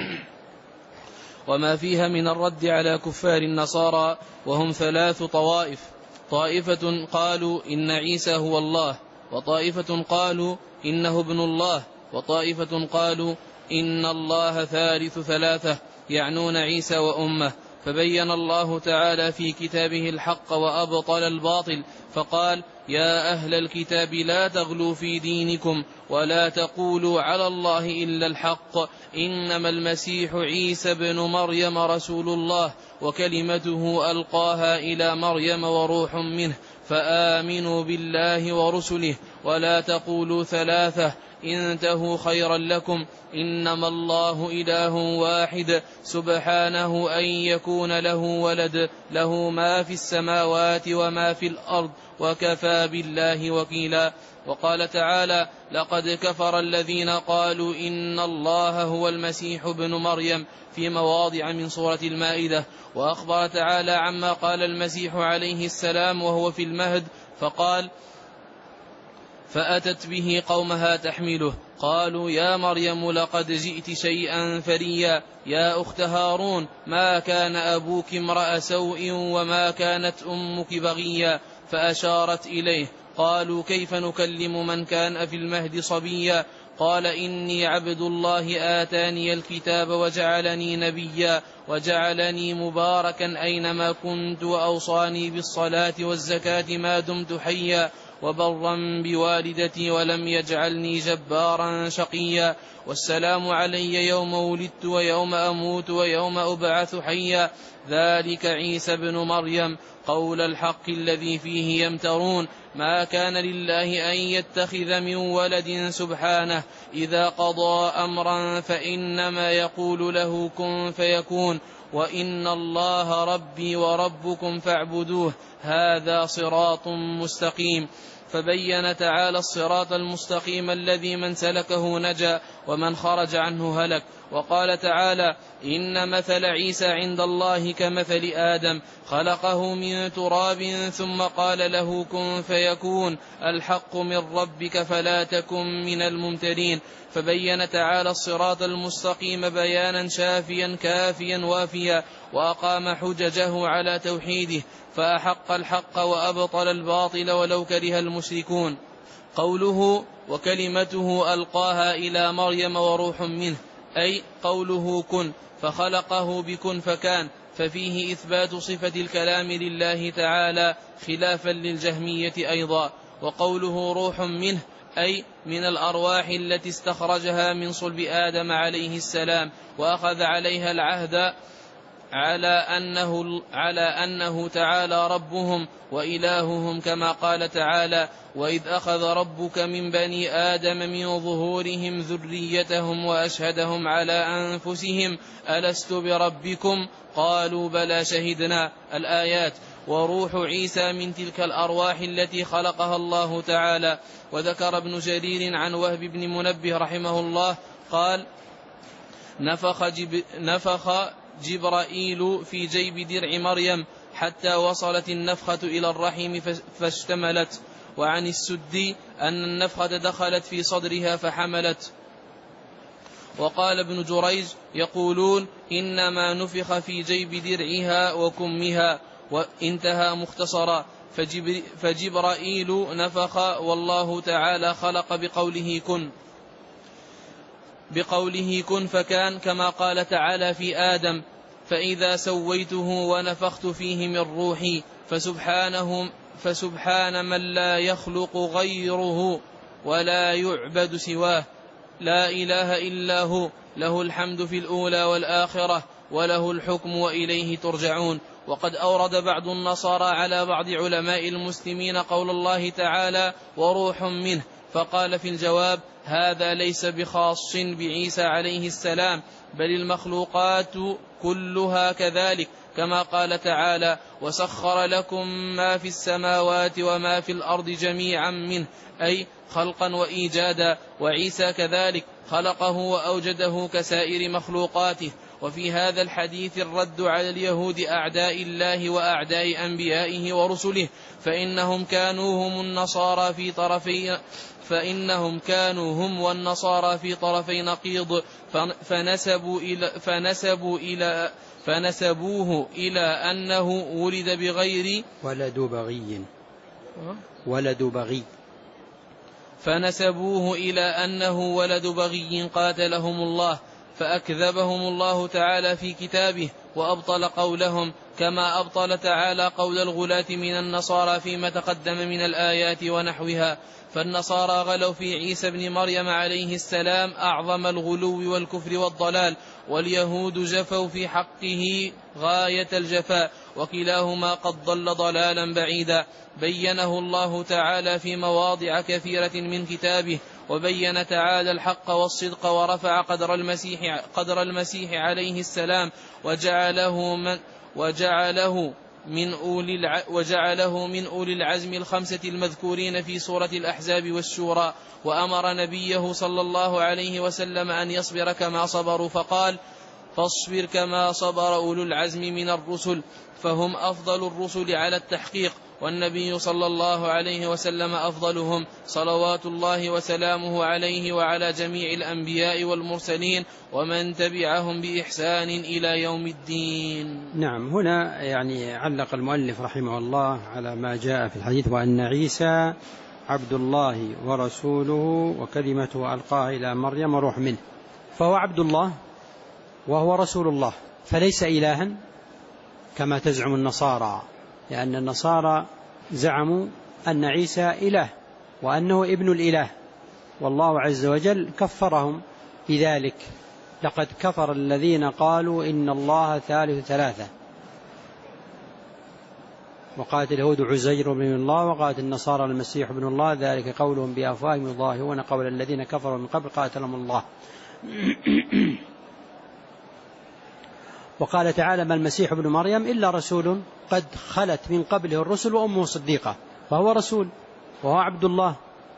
وما فيها من الرد على كفار النصارى، وهم ثلاث طوائف: طائفة قالوا إن عيسى هو الله، وطائفة قالوا إنه ابن الله، وطائفة قالوا إن الله ثالث ثلاثة، يعنون عيسى وأمه. فبين الله تعالى في كتابه الحق وأبطل الباطل، فقال: يا أهل الكتاب لا تغلوا في دينكم ولا تقولوا على الله إلا الحق، إنما المسيح عيسى بن مريم رسول الله وكلمته ألقاها إلى مريم وروح منه. فآمنوا بالله ورسله ولا تقولوا ثلاثة انتهوا خيرا لكم إنما الله إله واحد سبحانه أن يكون له ولد له ما في السماوات وما في الأرض وكفى بالله وكيلا. وقال تعالى لقد كفر الذين قالوا إن الله هو المسيح ابن مريم في مواضع من سورة المائدة. وأخبر تعالى عما قال المسيح عليه السلام وهو في المهد فقال فأتت به قومها تحمله قالوا يا مريم لقد جئت شيئا فريا يا أخت هارون ما كان أبوك امرأ سوء وما كانت أمك بغيا فأشارت إليه قالوا كيف نكلم من كان في المهد صبيا قال إني عبد الله آتاني الكتاب وجعلني نبيا وجعلني مباركا أينما كنت وأوصاني بالصلاة والزكاة ما دمت حيا وبرا بوالدتي ولم يجعلني جبارا شقيا والسلام علي يوم ولدت ويوم أموت ويوم أبعث حيا ذلك عيسى بن مريم قول الحق الذي فيه يمترون ما كان لله أن يتخذ من ولد سبحانه إذا قضى أمرا فإنما يقول له كن فيكون وإن الله ربي وربكم فاعبدوه هذا صراط مستقيم. فبين تعالى الصراط المستقيم الذي من سلكه نجا ومن خرج عنه هلك. وقال تعالى إن مثل عيسى عند الله كمثل آدم خلقه من تراب ثم قال له كن فيكون الحق من ربك فلا تكن من الممترين. فبين تعالى الصراط المستقيم بيانا شافيا كافيا وافيا وأقام حججه على توحيده فأحق الحق وأبطل الباطل ولو كره المشركون. قوله وكلمته ألقاها إلى مريم وروح منه أي قوله كن فخلقه بكن فكان ففيه إثبات صفة الكلام لله تعالى خلافا للجهمية أيضا. وقوله روح منه أي من الأرواح التي استخرجها من صلب آدم عليه السلام وأخذ عليها العهد على أنه, على أنه تعالى ربهم وإلههم كما قال تعالى وإذ أخذ ربك من بني آدم من ظهورهم ذريتهم وأشهدهم على أنفسهم ألست بربكم قالوا بلى شهدنا الآيات. وروح عيسى من تلك الأرواح التي خلقها الله تعالى. وذكر ابن جرير عن وهب بن منبه رحمه الله قال نفخ, جب نفخ جبرائيل في جيب درع مريم حتى وصلت النفخة إلى الرحم فاشتملت. وعن السدي أن النفخة دخلت في صدرها فحملت. وقال ابن جريج يقولون إنما نفخ في جيب درعها وكمها وانتهى مختصرا. فجبر فجبرائيل نفخ والله تعالى خلق بقوله كن بقوله كن فكان كما قال تعالى في آدم فإذا سويته ونفخت فيه من روحي فسبحانه فسبحان من لا يخلق غيره ولا يعبد سواه لا إله إلا هو له الحمد في الأولى والآخرة وله الحكم وإليه ترجعون. وقد أورد بعض النصارى على بعض علماء المسلمين قول الله تعالى وروح منه فقال في الجواب هذا ليس بخاص بعيسى عليه السلام بل المخلوقات كلها كذلك كما قال تعالى وسخر لكم ما في السماوات وما في الأرض جميعا منه أي خلقا وإيجادا. وعيسى كذلك خلقه وأوجده كسائر مخلوقاته. وفي هذا الحديث الرد على اليهود أعداء الله وأعداء أنبيائه ورسله فإنهم كانوا هم النصارى في طرفي فإنهم كانوا هم والنصارى في طرفي نقيض فنسبوا إلى فنسبوا إلى فنسبوه إلى أنه ولد بغير ولد بغي ولد بغي فنسبوه إلى أنه ولد بغي قاتلهم الله فأكذبهم الله تعالى في كتابه وأبطل قولهم كما أبطل تعالى قول الغلاة من النصارى فيما تقدم من الآيات ونحوها. فالنصارى غلوا في عيسى بن مريم عليه السلام أعظم الغلو والكفر والضلال، واليهود جفوا في حقه غاية الجفاء، وكلاهما قد ضل ضلالا بعيدا، بينه الله تعالى في مواضع كثيرة من كتابه، وبين تعالى الحق والصدق، ورفع قدر المسيح, قدر المسيح عليه السلام، وجعله من, وجعله من أولي الع... وجعله من أولي العزم الخمسة المذكورين في سورة الأحزاب والشورى، وأمر نبيه صلى الله عليه وسلم أن يصبر كما صبروا، فقال: فاصبر كما صبر أولو العزم من الرسل، فهم أفضل الرسل على التحقيق، والنبي صلى الله عليه وسلم أفضلهم، صلوات الله وسلامه عليه وعلى جميع الأنبياء والمرسلين ومن تبعهم بإحسان إلى يوم الدين. نعم، هنا يعني علق المؤلف رحمه الله على ما جاء في الحديث: وأن عيسى عبد الله ورسوله وكلمته ألقاها إلى مريم وروح منه. فهو عبد الله وهو رسول الله، فليس إلها كما تزعم النصارى، لأن النصارى زعموا أن عيسى إله وأنه ابن الإله، والله عز وجل كفرهم بذلك: لقد كفر الذين قالوا إن الله ثالث ثلاثة، وقالت اليهود عزير بن الله، وقالت النصارى المسيح ابن الله، ذلك قولهم بأفواههم يضاهئون قول الذين كفروا من قبل قاتلهم الله. وقال تعالى: ما المسيح ابن مريم إلا رسول قد خلت من قبله الرسل وأمه صديقة، فهو رسول وهو عبد الله.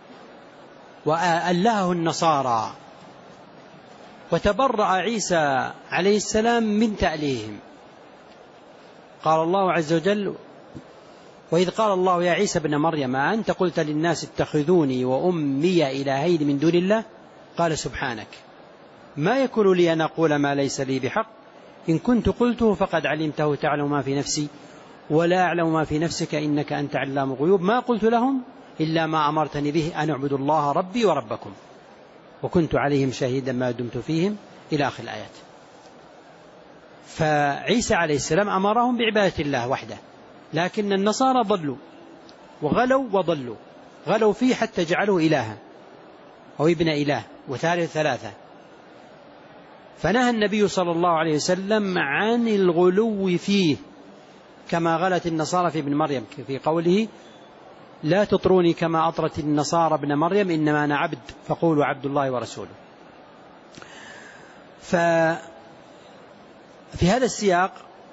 وألهه النصارى، وتبرأ عيسى عليه السلام من تأليههم. قال الله عز وجل: وإذ قال الله يا عيسى ابن مريم أنت قلت للناس اتخذوني وأمي إلهين من دون الله، قال سبحانك ما يكون لي أن أقول ما ليس لي بحق، إن كنت قلته فقد علمته، تعلم ما في نفسي ولا أعلم ما في نفسك إنك أنت علام الغيوب، ما قلت لهم إلا ما أمرتني به أن اعبدوا الله ربي وربكم وكنت عليهم شهيدا ما دمت فيهم، إلى آخر الآيات. فعيسى عليه السلام أمرهم بعبادة الله وحده، لكن النصارى ضلوا وغلوا وضلوا، غلوا فيه حتى جعلوه إلها أو ابن إله وثالث ثلاثة. فنهى النبي صلى الله عليه وسلم عن الغلو فيه، كما غلت النصارى في ابن مريم في قوله: لا تطروني كما أطرت النصارى ابن مريم إنما أنا عبد فقولوا عبد الله ورسوله. ففي هذا السياق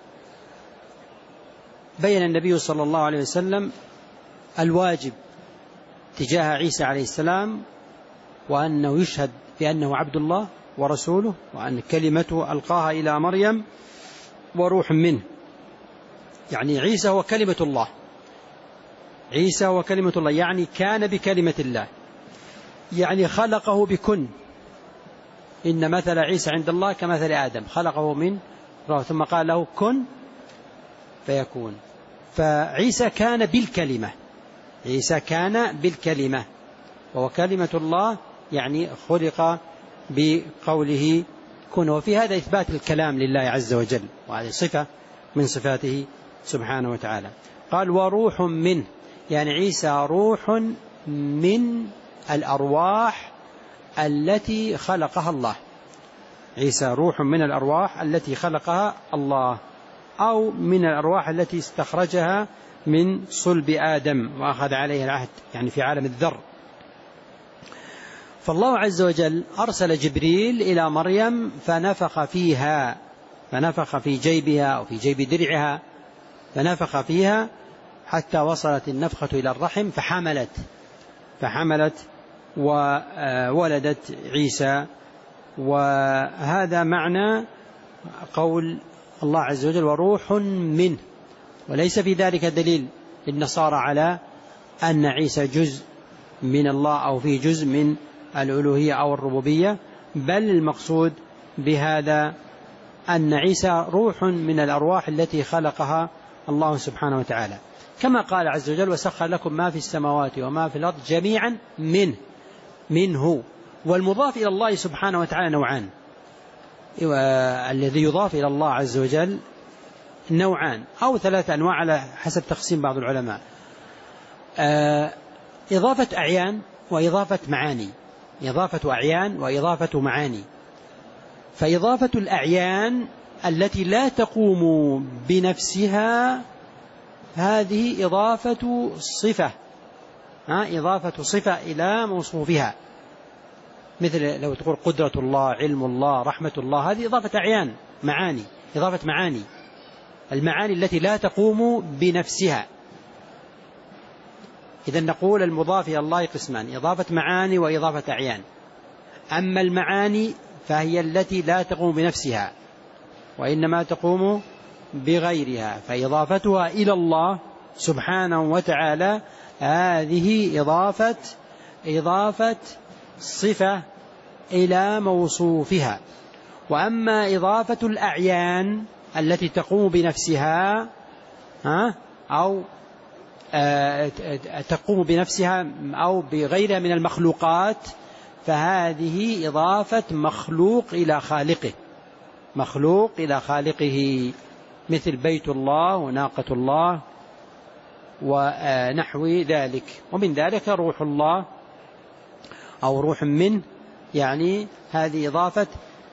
بين النبي صلى الله عليه وسلم الواجب تجاه عيسى عليه السلام، وأنه يشهد بأنه عبد الله ورسوله، وأن كلمته ألقاها إلى مريم وروح منه. يعني عيسى هو كلمة الله، عيسى هو كلمة الله، يعني كان بكلمة الله، يعني خلقه بكن. إن مثل عيسى عند الله كمثل آدم، خلقه من روح ثم قال له كن فيكون. فعيسى كان بالكلمة، عيسى كان بالكلمة وهو كلمة الله، يعني خلق بقوله كن. وفي هذا إثبات الكلام لله عز وجل، وهذه صفة من صفاته سبحانه وتعالى. قال وروح منه، يعني عيسى روح من الأرواح التي خلقها الله، عيسى روح من الأرواح التي خلقها الله، أو من الأرواح التي استخرجها من صلب آدم وأخذ عليه العهد، يعني في عالم الذر. فالله عز وجل أرسل جبريل إلى مريم فنفخ فيها، فنفخ في جيبها أو في جيب درعها، فنفخ فيها حتى وصلت النفخة إلى الرحم فحملت فحملت وولدت عيسى. وهذا معنى قول الله عز وجل وروح منه. وليس في ذلك دليل للنصارى على أن عيسى جزء من الله أو فيه جزء من الألوهية أو الربوبية، بل المقصود بهذا أن عيسى روح من الأرواح التي خلقها الله سبحانه وتعالى، كما قال عز وجل وسخر لكم ما في السماوات وما في الأرض جميعا منه منه. والمضاف إلى الله سبحانه وتعالى نوعان، الذي يضاف إلى الله عز وجل نوعان أو ثلاثة أنواع على حسب تقسيم بعض العلماء. إضافة أعيان وإضافة معاني، إضافة أعيان وإضافة معاني. فإضافة الأعيان التي لا تقوم بنفسها هذه إضافة صفة، ها إضافة صفة إلى موصوفها، مثل لو تقول قدرة الله، علم الله، رحمة الله، هذه إضافة أعيان، معاني، إضافة معاني، المعاني التي لا تقوم بنفسها. إذا نقول المضاف إلى الله قسمان: إضافة معاني وإضافة أعيان. أما المعاني فهي التي لا تقوم بنفسها وإنما تقوم بغيرها، فإضافتها إلى الله سبحانه وتعالى هذه إضافة إضافة صفة إلى موصوفها. وأما إضافة الأعيان التي تقوم بنفسها أو تقوم بنفسها أو بغيرها من المخلوقات فهذه إضافة مخلوق إلى خالقه، مخلوق إلى خالقه، مثل بيت الله وناقة الله ونحو ذلك. ومن ذلك روح الله أو روح منه، يعني هذه إضافة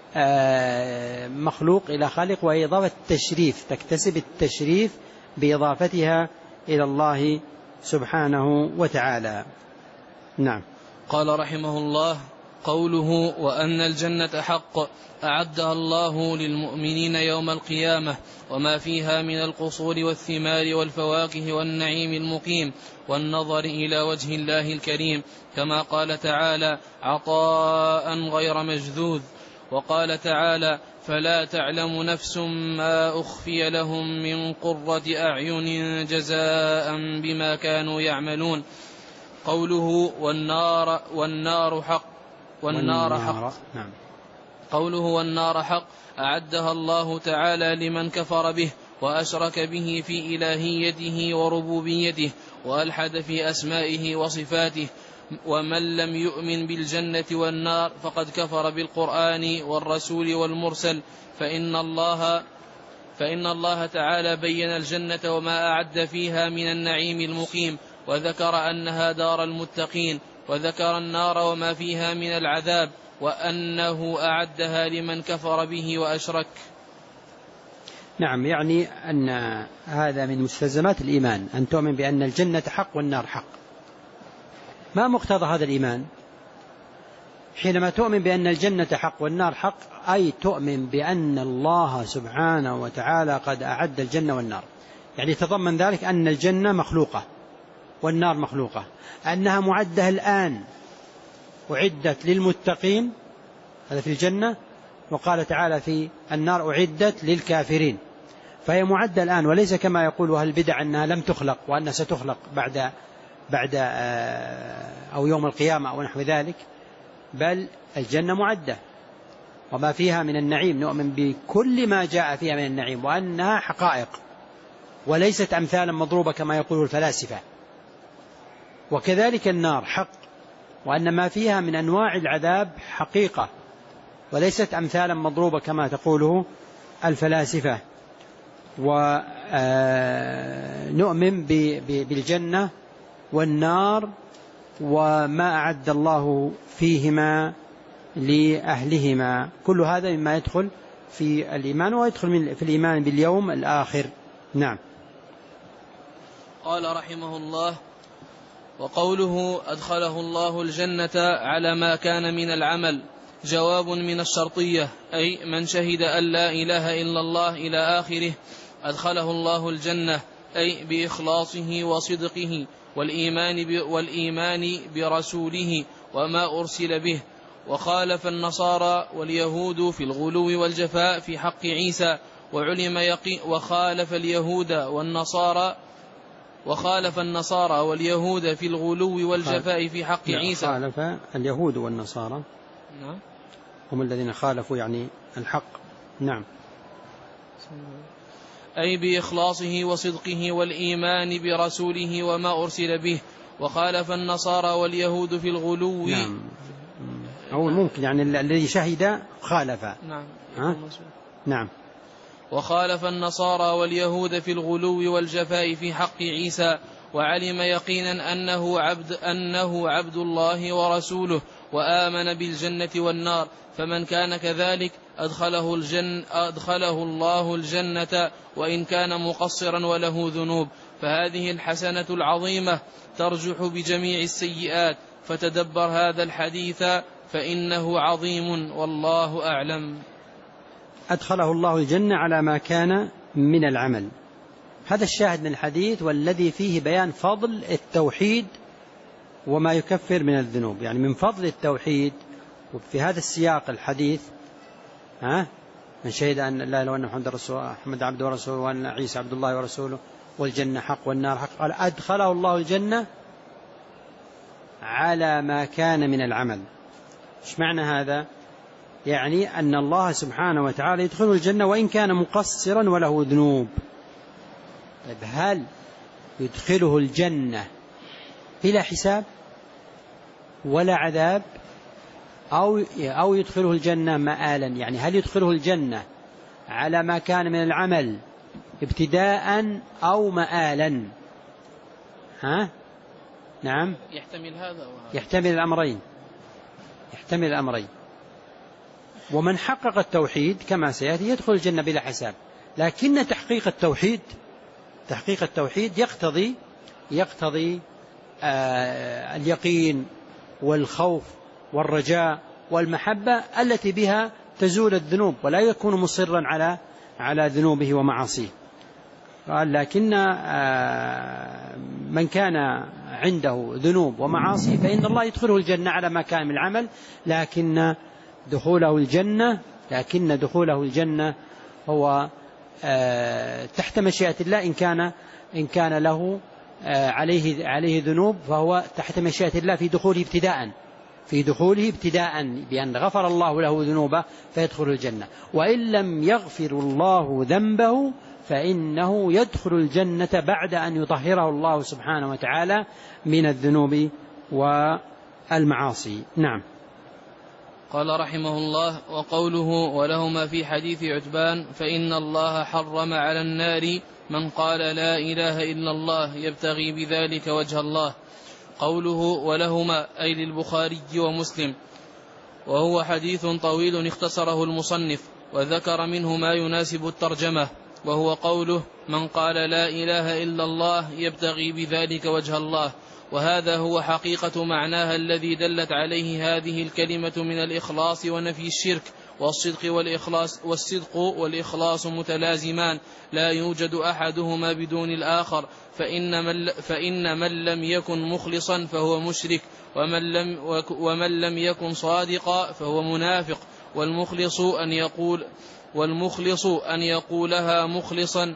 مخلوق إلى خالق، وهي إضافة تشريف، تكتسب التشريف بإضافتها إلى الله سبحانه وتعالى. نعم. قال رحمه الله: قوله وأن الجنة حق أعدها الله للمؤمنين يوم القيامة وما فيها من القصور والثمار والفواكه والنعيم المقيم والنظر إلى وجه الله الكريم، كما قال تعالى: عطاء غير مجذوذ. وقال تعالى: فلا تعلم نفس ما أخفي لهم من قرة أعين جزاء بما كانوا يعملون. قوله والنار والنار حق والنار حق نعم. قوله والنار حق أعدها الله تعالى لمن كفر به وأشرك به في إلهيته وربوبيته وألحد في أسمائه وصفاته. ومن لم يؤمن بالجنة والنار فقد كفر بالقرآن والرسول والمرسل، فإن الله فإن الله تعالى بين الجنة وما أعد فيها من النعيم المقيم، وذكر أنها دار المتقين، وذكر النار وما فيها من العذاب وأنه أعدها لمن كفر به وأشرك. نعم، يعني أن هذا من مستلزمات الإيمان، أن تؤمن بأن الجنة حق والنار حق. ما مقتضى هذا الإيمان؟ حينما تؤمن بأن الجنة حق والنار حق، أي تؤمن بأن الله سبحانه وتعالى قد أعد الجنة والنار، يعني تضمن ذلك أن الجنة مخلوقة والنار مخلوقة، أنها معدة الآن، أعدت للمتقين، هذا في الجنة، وقال تعالى في النار أعدت للكافرين، فهي معدة الآن، وليس كما يقول أهل البدع أنها لم تخلق وأنها ستخلق بعد بعد أو يوم القيامة أو نحو ذلك، بل الجنة معدة وما فيها من النعيم، نؤمن بكل ما جاء فيها من النعيم وأنها حقائق وليست أمثالا مضروبة كما يقول الفلاسفة. وكذلك النار حق، وأن ما فيها من أنواع العذاب حقيقة وليست أمثالا مضروبة كما تقوله الفلاسفة. ونؤمن بالجنة والنار وما أعد الله فيهما لأهلهما، كل هذا مما يدخل في الإيمان ويدخل في الإيمان باليوم الآخر. نعم. قال رحمه الله: وقوله أدخله الله الجنة على ما كان من العمل جواب من الشرطية، أي من شهد أن لا إله إلا الله إلى آخره أدخله الله الجنة، أي بإخلاصه وصدقه والإيمان, والإيمان برسوله وما أرسل به. وخالف النصارى واليهود في الغلو والجفاء في حق عيسى، وعلم يقين وخالف اليهود والنصارى وخالف النصارى واليهود في الغلو والجفاء في حق عيسى. خالف اليهود والنصارى، نعم، هم الذين خالفوا يعني الحق. نعم. أي بإخلاصه وصدقه والإيمان برسوله وما أرسل به. وخالف النصارى واليهود في الغلو. نعم. أو ممكن يعني الذي شهد خالف. نعم. ها؟ نعم. وخالف النصارى واليهود في الغلو والجفاء في حق عيسى، وعلم يقينا أنه عبد, أنه عبد الله ورسوله، وآمن بالجنة والنار، فمن كان كذلك أدخله, الجن أدخله الله الجنة وإن كان مقصرا وله ذنوب. فهذه الحسنة العظيمة ترجح بجميع السيئات، فتدبر هذا الحديث فإنه عظيم، والله أعلم. أدخله الله الجنة على ما كان من العمل، هذا الشاهد من الحديث، والذي فيه بيان فضل التوحيد وما يكفر من الذنوب. يعني من فضل التوحيد وفي هذا السياق الحديث ها من شهد أن لا إله إلا الله وأن محمد رسول أحمد عبده ورسوله وأن عيسى عبد الله ورسوله والجنة حق والنار حق، قال أدخله الله الجنة على ما كان من العمل. إيش معنى هذا؟ يعني أن الله سبحانه وتعالى يدخله الجنة وإن كان مقصرا وله ذنوب. طيب هل يدخله الجنة بلا حساب ولا عذاب، أو أو يدخله الجنة مآلا؟ يعني هل يدخله الجنة على ما كان من العمل ابتداء أو مآلا؟ ها؟ نعم، يحتمل هذا وهذا. يحتمل الأمرين، يحتمل الأمرين. ومن حقق التوحيد كما سيأتي يدخل الجنة بلا حساب، لكن تحقيق التوحيد تحقيق التوحيد يقتضي يقتضي آه اليقين والخوف والرجاء والمحبة التي بها تزول الذنوب، ولا يكون مصرا على على ذنوبه ومعاصيه. قال لكن من كان عنده ذنوب ومعاصي فإن الله يدخله الجنة على ما كان من العمل، لكن دخوله الجنة لكن دخوله الجنة هو تحت مشيئة الله. إن كان إن كان له عليه عليه ذنوب فهو تحت مشيئة الله في دخوله ابتداء في دخوله ابتداء بأن غفر الله له ذنوبه فيدخل الجنة. وإن لم يغفر الله ذنبه فإنه يدخل الجنة بعد أن يطهره الله سبحانه وتعالى من الذنوب والمعاصي. نعم. قال رحمه الله: وقوله ولهما في حديث عتبان: فإن الله حرم على النار من قال لا إله إلا الله يبتغي بذلك وجه الله. قوله ولهما أي للبخاري ومسلم، وهو حديث طويل اختصره المصنف وذكر منه ما يناسب الترجمة، وهو قوله من قال لا إله إلا الله يبتغي بذلك وجه الله. وهذا هو حقيقة معناها الذي دلت عليه هذه الكلمة من الإخلاص ونفي الشرك. والصدق والإخلاص والصدق والإخلاص متلازمان، لا يوجد أحدهما بدون الآخر، فإن من, فإن من لم يكن مخلصا فهو مشرك، ومن لم, ومن لم يكن صادقا فهو منافق. والمخلص أن يقول والمخلص أن يقولها مخلصا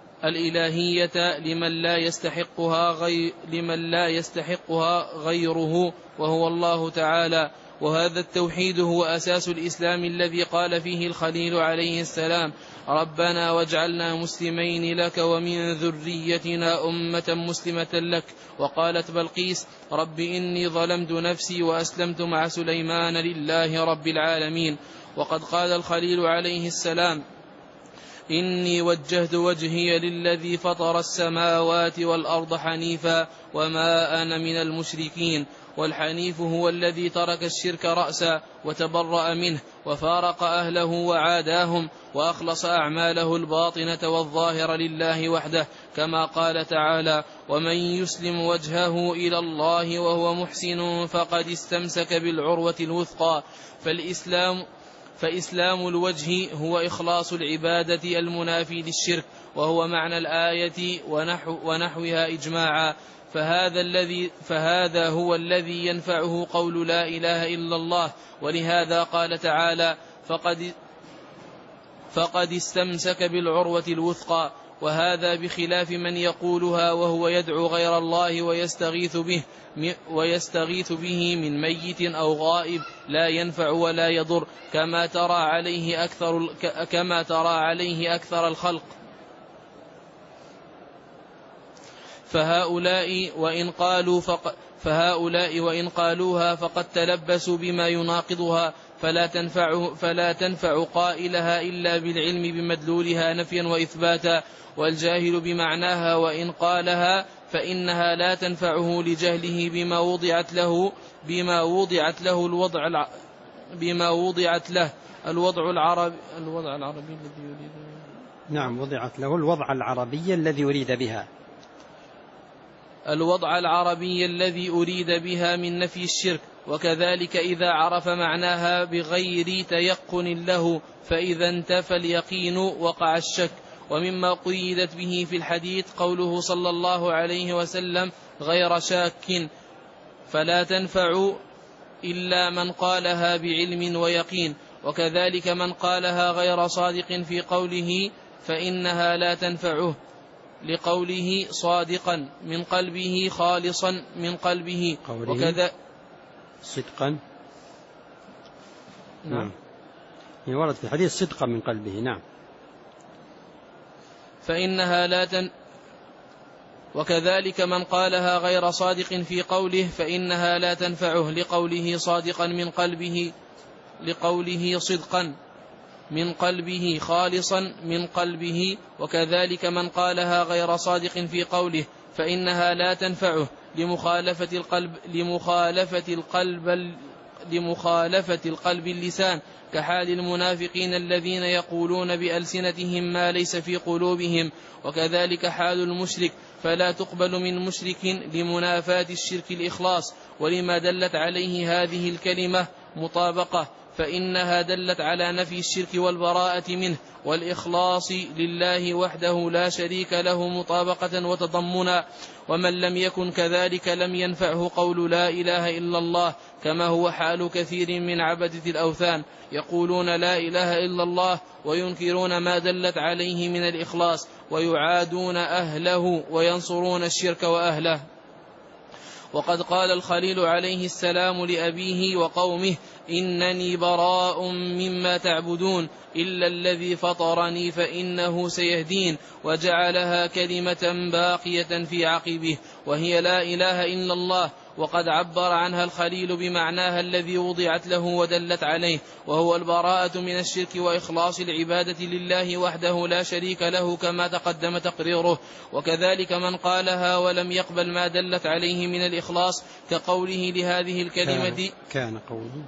الإلهية لمن لا يستحقها غير لمن لا يستحقها غيره وهو الله تعالى. وهذا التوحيد هو أساس الإسلام الذي قال فيه الخليل عليه السلام: ربنا واجعلنا مسلمين لك ومن ذريتنا أمة مسلمة لك. وقالت بلقيس: رب إني ظلمت نفسي وأسلمت مع سليمان لله رب العالمين. وقد قال الخليل عليه السلام: إني وجهت وجهي للذي فطر السماوات والأرض حنيفا وما أنا من المشركين. والحنيف هو الذي ترك الشرك رأسا وتبرأ منه وفارق أهله وعاداهم وأخلص أعماله الباطنة والظاهرة لله وحده، كما قال تعالى: ومن يسلم وجهه إلى الله وهو محسن فقد استمسك بالعروة الوثقى. فالإسلام فإسلام الوجه هو إخلاص العبادة المنافي للشرك، وهو معنى الآية ونحو ونحوها إجماعا. فهذا الذي فهذا هو الذي ينفعه قول لا إله إلا الله. ولهذا قال تعالى: فقد فقد استمسك بالعروة الوثقى. وهذا بخلاف من يقولها وهو يدعو غير الله ويستغيث به ويستغيث به من ميت أو غائب لا ينفع ولا يضر، كما ترى عليه أكثر كما ترى عليه أكثر الخلق. فهؤلاء وإن قالوا فق فهؤلاء وإن قالوها فقد تلبسوا بما يناقضها، فلا تنفع فلا تنفع قائلها إلا بالعلم بمدلولها نفيا وإثباتا. والجاهل بمعناها وإن قالها فإنها لا تنفعه لجهله بما وضعت له بما وضعت له الوضع الع... بما وضعت له الوضع العربي الوضع العربي الذي يريد. نعم، وضعت له الوضع العربي الذي يريد بها الوضع العربي الذي أريد بها من نفي الشرك. وكذلك إذا عرف معناها بغير تيقن له، فإذا انتفى اليقين وقع الشك. ومما قيدت به في الحديث قوله صلى الله عليه وسلم غير شاك، فلا تنفع إلا من قالها بعلم ويقين. وكذلك من قالها غير صادق في قوله فإنها لا تنفعه لقوله صادقا من قلبه خالصا من قلبه وكذا صدقا. نعم ورد في الحديث صدقا من قلبه. نعم. فإنها لا تن وكذلك من قالها غير صادق في قوله فإنها لا تنفعه لقوله صادقا من قلبه لقوله صدقا من قلبه خالصا من قلبه. وكذلك من قالها غير صادق في قوله فإنها لا تنفعه لمخالفة القلب لمخالفة القلب لمخالفة القلب اللسان، كحال المنافقين الذين يقولون بألسنتهم ما ليس في قلوبهم. وكذلك حال المشرك، فلا تقبل من مشرك لمنافاة الشرك الإخلاص. ولما دلت عليه هذه الكلمة مطابقة، فإنها دلت على نفي الشرك والبراءة منه والإخلاص لله وحده لا شريك له مطابقة وتضمنا. ومن لم يكن كذلك لم ينفعه قول لا إله إلا الله، كما هو حال كثير من عبدة الأوثان، يقولون لا إله إلا الله وينكرون ما دلت عليه من الإخلاص، ويعادون أهله وينصرون الشرك وأهله. وقد قال الخليل عليه السلام لأبيه وقومه إنني براء مما تعبدون إلا الذي فطرني فإنه سيهدين، وجعلها كلمة باقية في عقبه وهي لا إله إلا الله. وقد عبر عنها الخليل بمعناها الذي وضعت له ودلت عليه، وهو البراءة من الشرك وإخلاص العبادة لله وحده لا شريك له، كما تقدم تقريره. وكذلك من قالها ولم يقبل ما دلت عليه من الإخلاص كقوله لهذه الكلمة كان قوله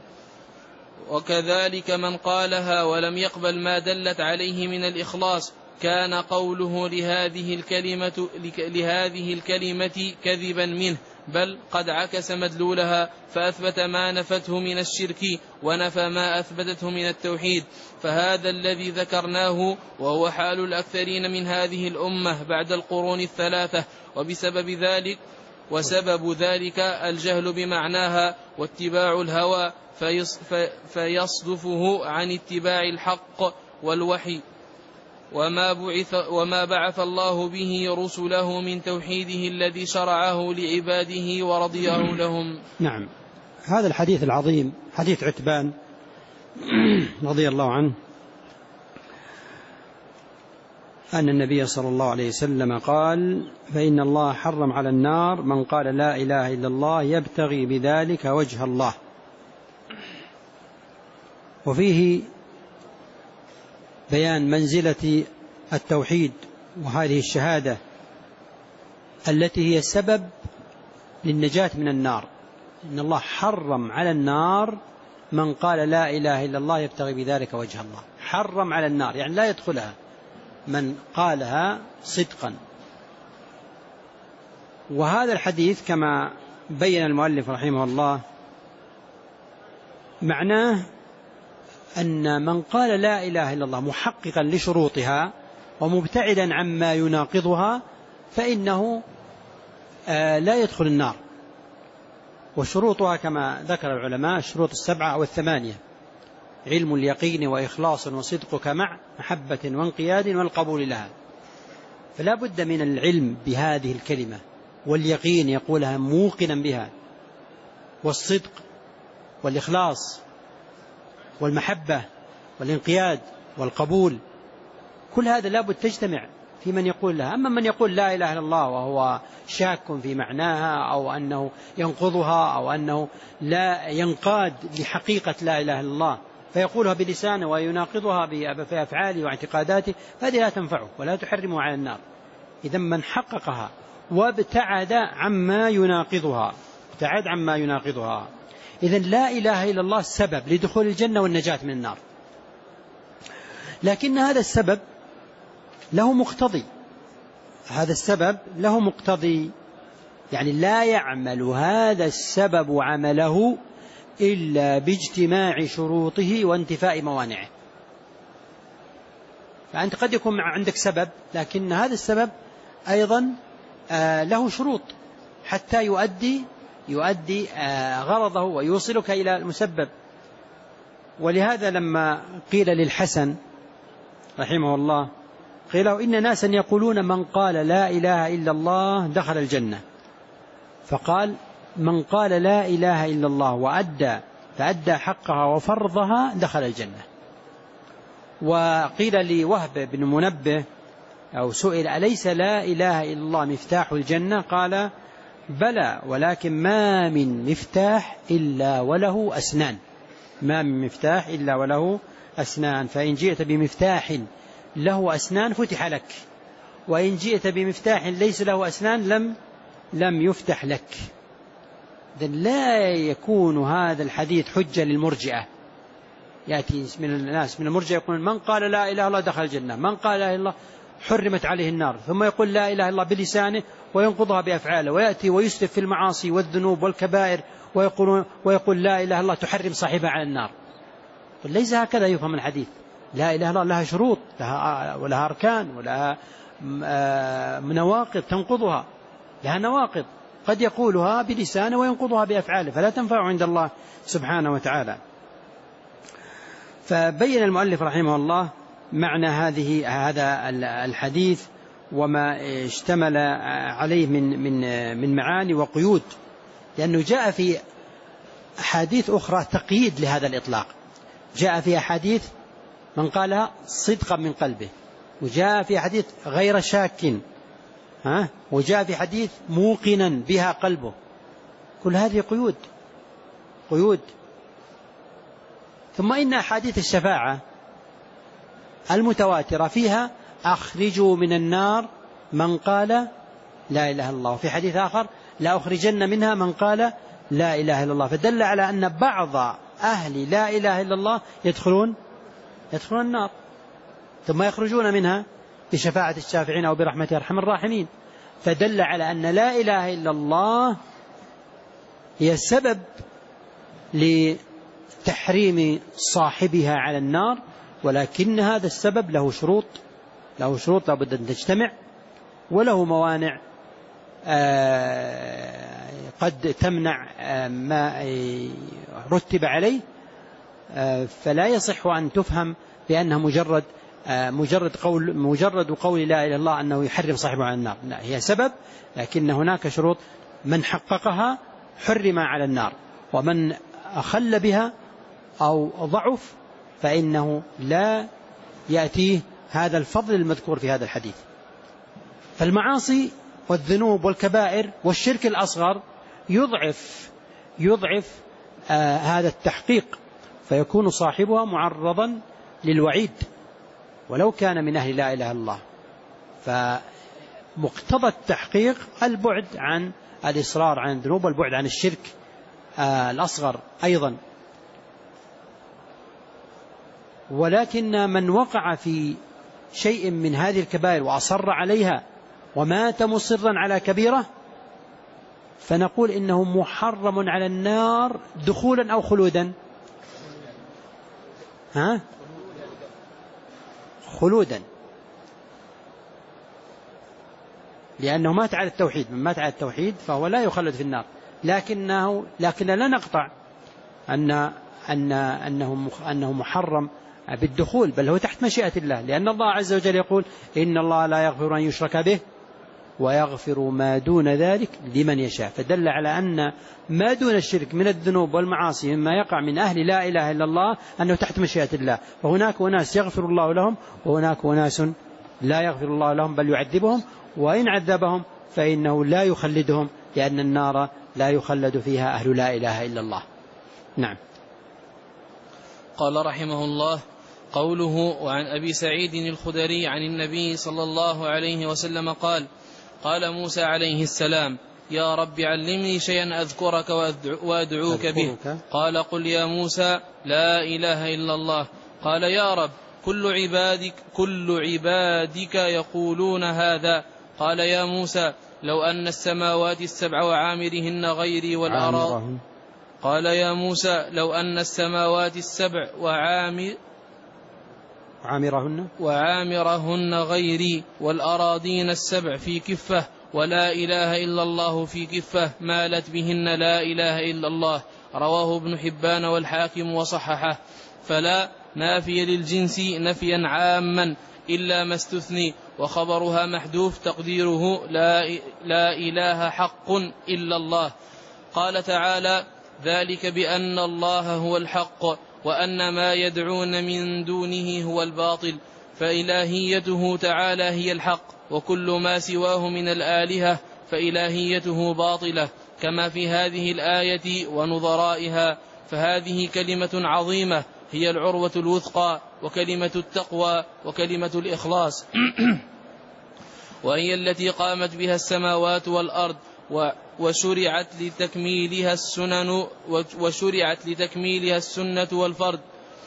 وكذلك من قالها ولم يقبل ما دلت عليه من الإخلاص كان قوله لهذه الكلمة لهذه الكلمة كذبا منه، بل قد عكس مدلولها فأثبت ما نفته من الشرك ونفى ما أثبتته من التوحيد. فهذا الذي ذكرناه وهو حال الأكثرين من هذه الأمة بعد القرون الثلاثة، وبسبب ذلك وسبب ذلك الجهل بمعناها واتباع الهوى فيصدفه عن اتباع الحق والوحي وما بعث, وما بعث الله به رسله من توحيده الذي شرعه لعباده ورضيه لهم. نعم. هذا الحديث العظيم حديث عتبان رضي الله عنه أن النبي صلى الله عليه وسلم قال فإن الله حرم على النار من قال لا إله إلا الله يبتغي بذلك وجه الله. وفيه بيان منزلة التوحيد وهذه الشهادة التي هي السبب للنجاة من النار. إن الله حرم على النار من قال لا إله إلا الله يبتغي بذلك وجه الله. حرم على النار يعني لا يدخلها من قالها صدقا. وهذا الحديث كما بين المؤلف رحمه الله معناه أن من قال لا إله إلا الله محققا لشروطها ومبتعدا عما يناقضها فإنه لا يدخل النار. وشروطها كما ذكر العلماء الشروط السبعة أو الثمانية: علم اليقين وإخلاص وصدقك مع محبة وانقياد والقبول لها. فلا بد من العلم بهذه الكلمة واليقين يقولها موقنا بها، والصدق والإخلاص والمحبة والانقياد والقبول، كل هذا لا بد تجتمع في من يقول لها. أما من يقول لا إله إلا الله وهو شاك في معناها أو أنه ينقضها أو أنه لا ينقاد لحقيقة لا إله إلا الله فيقولها بلسانه ويناقضها بأفعاله واعتقاداته، هذه لا تنفعه ولا تحرمه على النار. إذا من حققها وابتعد عما يناقضها، ابتعد عما يناقضها. إذن لا إله إلا الله سبب لدخول الجنة والنجاة من النار، لكن هذا السبب له مقتضي، هذا السبب له مقتضي، يعني لا يعمل هذا السبب عمله إلا باجتماع شروطه وانتفاء موانعه. فأنت قد يكون عندك سبب، لكن هذا السبب أيضا له شروط حتى يؤدي يؤدي غرضه ويوصلك إلى المسبب. ولهذا لما قيل للحسن رحمه الله، قيل له إن ناسا يقولون من قال لا إله إلا الله دخل الجنة، فقال من قال لا إله إلا الله وأدى فأدى حقها وفرضها دخل الجنة. وقيل لوهب بن منبه أو سئل أليس لا إله إلا الله مفتاح الجنة؟ قال بلى، ولكن ما من مفتاح إلا وله أسنان، ما من مفتاح إلا وله أسنان، فإن جئت بمفتاح له أسنان فتح لك، وإن جئت بمفتاح ليس له أسنان لم لم يفتح لك. إذن لا يكون هذا الحديث حجة للمرجئة. يأتي من الناس من المرجئة يقول من قال لا إله إلا الله دخل الجنة، من قال لا إله إلا الله حرمت عليه النار، ثم يقول لا إله إلا الله بلسانه وينقضها بأفعاله، ويأتي ويسلف في المعاصي والذنوب والكبائر ويقول, ويقول لا إله إلا الله تحرم صاحبها على النار. ليس هكذا يفهم الحديث. لا إله إلا الله لها شروط، لها ولها أركان، ولها نواقض تنقضها، لها نواقض قد يقولها بلسانه وينقضها بأفعاله، فلا تنفع عند الله سبحانه وتعالى. فبين المؤلف رحمه الله معنى هذه هذا الحديث وما اشتمل عليه من من من معاني وقيود، لأنه جاء في أحاديث أخرى تقييد لهذا الإطلاق. جاء في أحاديث من قالها صدقا من قلبه، وجاء في حديث غير شاك، ها، وجاء في حديث موقنا بها قلبه. كل هذه قيود قيود. ثم إن أحاديث الشفاعة المتواترة فيها أخرجوا من النار من قال لا إله إلا الله، وفي حديث آخر لا أخرجن منها من قال لا إله إلا الله، فدل على أن بعض أهل لا إله إلا الله يدخلون يدخلون النار ثم يخرجون منها بشفاعة الشافعين أو برحمة أرحم الراحمين. فدل على أن لا إله إلا الله هي السبب لتحريم صاحبها على النار، ولكن هذا السبب له شروط له شروط لابد أن تجتمع، وله موانع قد تمنع ما رتب عليه، فلا يصح أن تفهم بأنها مجرد مجرد قول مجرد قول لا إله إلا الله أنه يحرم صاحبه على النار. لا، هي سبب، لكن هناك شروط من حققها حرم على النار، ومن أخل بها أو ضعف فإنه لا يأتيه هذا الفضل المذكور في هذا الحديث. فالمعاصي والذنوب والكبائر والشرك الأصغر يضعف يضعف آه هذا التحقيق، فيكون صاحبها معرضا للوعيد ولو كان من أهل لا إله إلا الله. فمقتضى التحقيق البعد عن الإصرار عن الذنوب والبعد عن الشرك آه الأصغر أيضا. ولكن من وقع في شيء من هذه الكبائر وأصر عليها ومات مصرا على كبيرة فنقول إنه محرم على النار دخولا أو خلودا. ها؟ خلودا، لأنه مات على التوحيد. من مات على التوحيد فهو لا يخلد في النار، لكنه لكن لا نقطع أن أن أنه أنه محرم بالدخول، بل هو تحت مشيئة الله، لأن الله عز وجل يقول إن الله لا يغفر أن يشرك به ويغفر ما دون ذلك لمن يشاء. فدل على أن ما دون الشرك من الذنوب والمعاصي مما يقع من أهل لا إله إلا الله أنه تحت مشيئة الله، وهناك أناس يغفر الله لهم وهناك أناس لا يغفر الله لهم بل يعذبهم، وإن عذبهم فإنه لا يخلدهم، لأن النار لا يخلد فيها أهل لا إله إلا الله. نعم. قال رحمه الله: قوله وعن أبي سعيد الخدري عن النبي صلى الله عليه وسلم قال: قال موسى عليه السلام: يا رب علمني شيئا أذكرك وأدعوك به. قال: قل يا موسى لا إله إلا الله. قال: يا رب كل عبادك, كل عبادك يقولون هذا. قال: يا موسى لو أن السماوات السبع وعامرهن غيري والأراض قال: يا موسى لو أن السماوات السبع وعامر وعامرهن وعامرهن غيري والأراضين السبع في كفة ولا إله إلا الله في كفة مالت بهن لا إله إلا الله. رواه ابن حبان والحاكم وصححه. فلا نافية للجنس نفيا عاما إلا ما استثني، وخبرها محذوف تقديره لا, لا إله حق إلا الله. قال تعالى: ذلك بأن الله هو الحق وأن ما يدعون من دونه هو الباطل، فإلهيته تعالى هي الحق، وكل ما سواه من الآلهة فإلهيته باطلة، كما في هذه الآية ونظرائها. فهذه كلمة عظيمة هي العروة الوثقى، وكلمة التقوى، وكلمة الإخلاص وهي التي قامت بها السماوات والأرض، وشرعت لتكميلها السنن وشرعت لتكميلها السنة والفرد،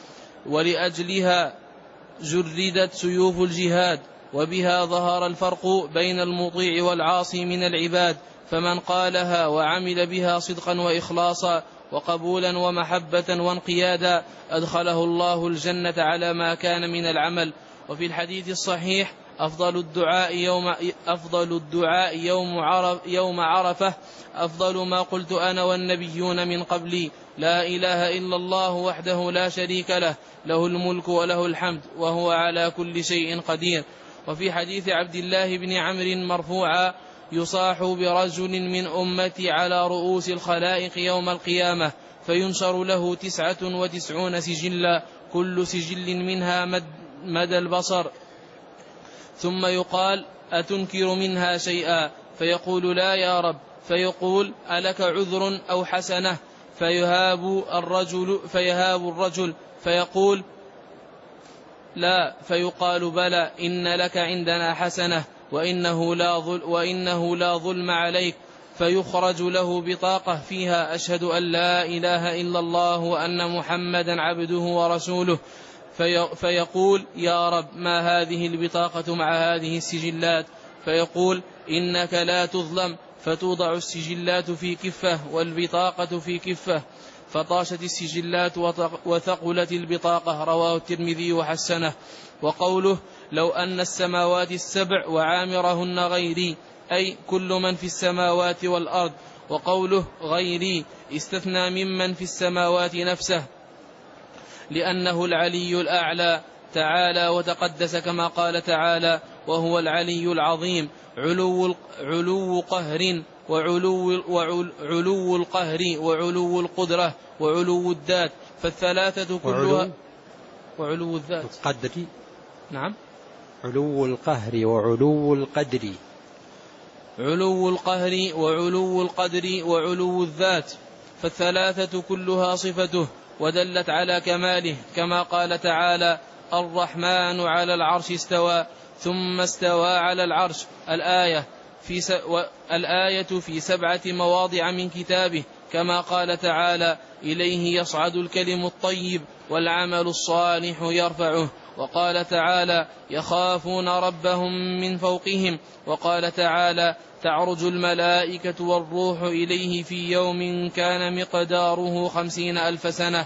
ولأجلها جردت سيوف الجهاد، وبها ظهر الفرق بين المطيع والعاصي من العباد. فمن قالها وعمل بها صدقا وإخلاصا وقبولا ومحبة وانقيادا أدخله الله الجنة على ما كان من العمل. وفي الحديث الصحيح: أفضل الدعاء يوم, أفضل الدعاء يوم, عرف يوم عرفة أفضل ما قلت أنا والنبيون من قبلي: لا إله إلا الله وحده لا شريك له، له الملك وله الحمد وهو على كل شيء قدير. وفي حديث عبد الله بن عمرو مرفوعا: يصاح برجل من أمتي على رؤوس الخلائق يوم القيامة، فينشر له تسعة وتسعون سجلا، كل سجل منها مد, مدى البصر، ثم يقال: أتنكر منها شيئا؟ فيقول: لا يا رب. فيقول: ألك عذر أو حسنة؟ فيهاب الرجل, فيهاب الرجل فيقول: لا. فيقال: بلى، إن لك عندنا حسنة، وإنه لا, ظل وإنه لا ظلم عليك. فيخرج له بطاقة فيها: أشهد أن لا إله إلا الله وأن محمدا عبده ورسوله. في فيقول: يا رب ما هذه البطاقة مع هذه السجلات؟ فيقول: إنك لا تظلم. فتوضع السجلات في كفة والبطاقة في كفة، فطاشت السجلات وثقلت البطاقة. رواه الترمذي وحسنه. وقوله: لو أن السماوات السبع وعامرهن غيري، أي كل من في السماوات والأرض. وقوله غيري استثنى ممن في السماوات نفسه، لأنه العلي الأعلى تعالى وتقدس، كما قال تعالى: وهو العلي العظيم. علو, علو قهر وعلو, وعلو القهر وعلو القدرة وعلو الذات، فالثلاثة كلها وعلو الذات القدر. نعم، علو القهر وعلو القدر علو القهر وعلو القدر وعلو الذات، فالثلاثة كلها صفته ودلت على كماله، كما قال تعالى: الرحمن على العرش استوى ثم استوى على العرش. الآية في, س... و... الآية في سبعة مواضع من كتابه، كما قال تعالى: إليه يصعد الكلم الطيب والعمل الصالح يرفعه. وقال تعالى: يخافون ربهم من فوقهم. وقال تعالى: تعرج الملائكة والروح إليه في يوم كان مقداره خمسين ألف سنة،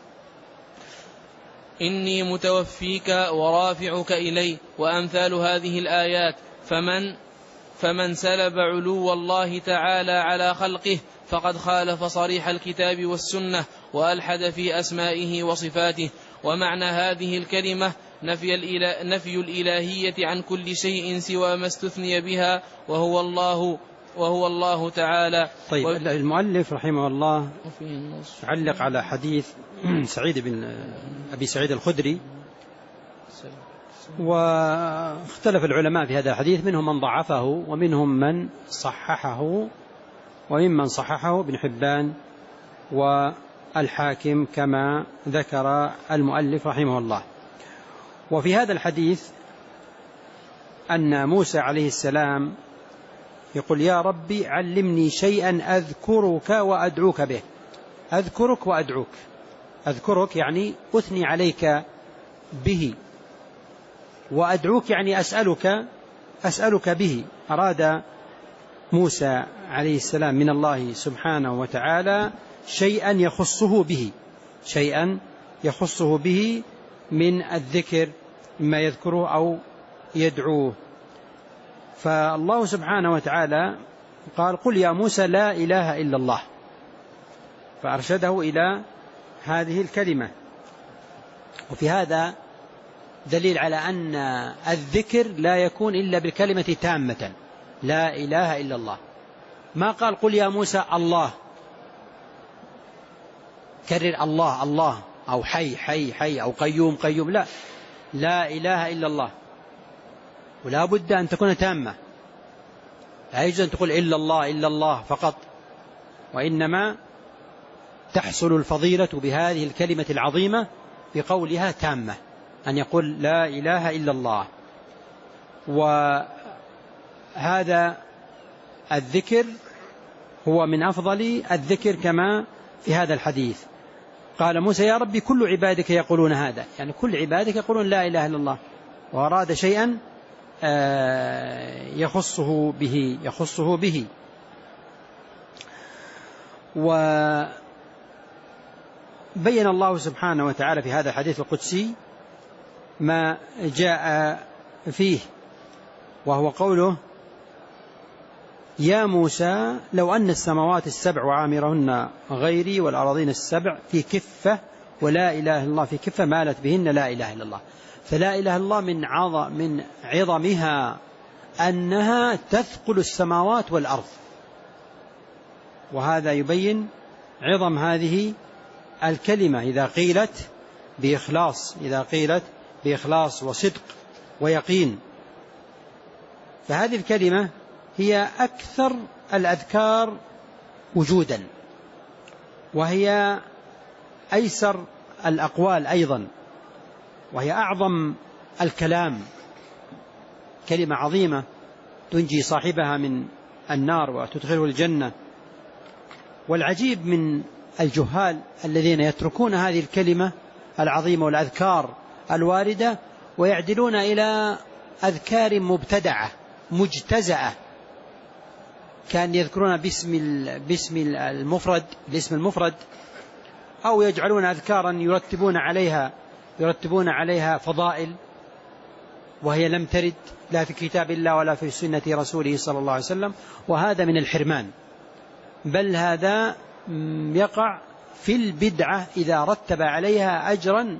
إني متوفيك ورافعك إلي، وأمثال هذه الآيات. فمن, فمن سلب علو الله تعالى على خلقه فقد خالف صريح الكتاب والسنة وألحد في أسمائه وصفاته. ومعنى هذه الكلمة نفي, الإله نفي الإلهية عن كل شيء سوى ما استثني بها، وهو الله, وهو الله تعالى. طيب، و... المؤلف رحمه الله علق على حديث سعيد بن أبي سعيد الخدري، واختلف العلماء في هذا الحديث، منهم من ضعفه ومنهم من صححه، وممن صححه ابن حبان والحاكم كما ذكر المؤلف رحمه الله. وفي هذا الحديث أن موسى عليه السلام يقول يا ربي علمني شيئا أذكرك وأدعوك به. أذكرك وأدعوك، أذكرك يعني أثني عليك به، وأدعوك يعني أسألك أسألك به. أراد موسى عليه السلام من الله سبحانه وتعالى شيئا يخصه به، شيئا يخصه به من الذكر مما يذكره أو يدعوه. فالله سبحانه وتعالى قال قل يا موسى لا إله إلا الله، فأرشده إلى هذه الكلمة. وفي هذا دليل على أن الذكر لا يكون إلا بالكلمة تامة، لا إله إلا الله. ما قال قل يا موسى الله، كرر الله الله أو حي حي حي أو قيوم قيوم، لا، لا إله إلا الله. ولا بد أن تكون تامة، لا يجوز أن تقول إلا الله إلا الله فقط، وإنما تحصل الفضيلة بهذه الكلمة العظيمة بقولها تامة، أن يقول لا إله إلا الله. وهذا الذكر هو من أفضل الذكر كما في هذا الحديث. قال موسى يا ربي كل عبادك يقولون هذا، يعني كل عبادك يقولون لا إله إلا الله، وأراد شيئا يخصه به يخصه به. وبين الله سبحانه وتعالى في هذا الحديث القدسي ما جاء فيه، وهو قوله يا موسى لو أن السماوات السبع وعامرهن غيري والأراضين السبع في كفة ولا إله إلا الله في كفة مالت بهن لا إله إلا الله. فلا إله إلا الله من عظم من عظمها أنها تثقل السماوات والأرض، وهذا يبين عظم هذه الكلمة إذا قيلت بإخلاص إذا قيلت بإخلاص وصدق ويقين. فهذه الكلمة هي أكثر الأذكار وجودا، وهي أيسر الأقوال أيضا، وهي أعظم الكلام، كلمة عظيمة تنجي صاحبها من النار وتدخله الجنة. والعجيب من الجهال الذين يتركون هذه الكلمة العظيمة والأذكار الواردة ويعدلون إلى أذكار مبتدعة مجتزأة، كان يذكرون باسم باسم المفرد باسم المفرد أو يجعلون أذكارا يرتبون عليها يرتبون عليها فضائل، وهي لم ترد لا في كتاب الله ولا في سنة رسوله صلى الله عليه وسلم. وهذا من الحرمان، بل هذا يقع في البدعة إذا رتب عليها أجرا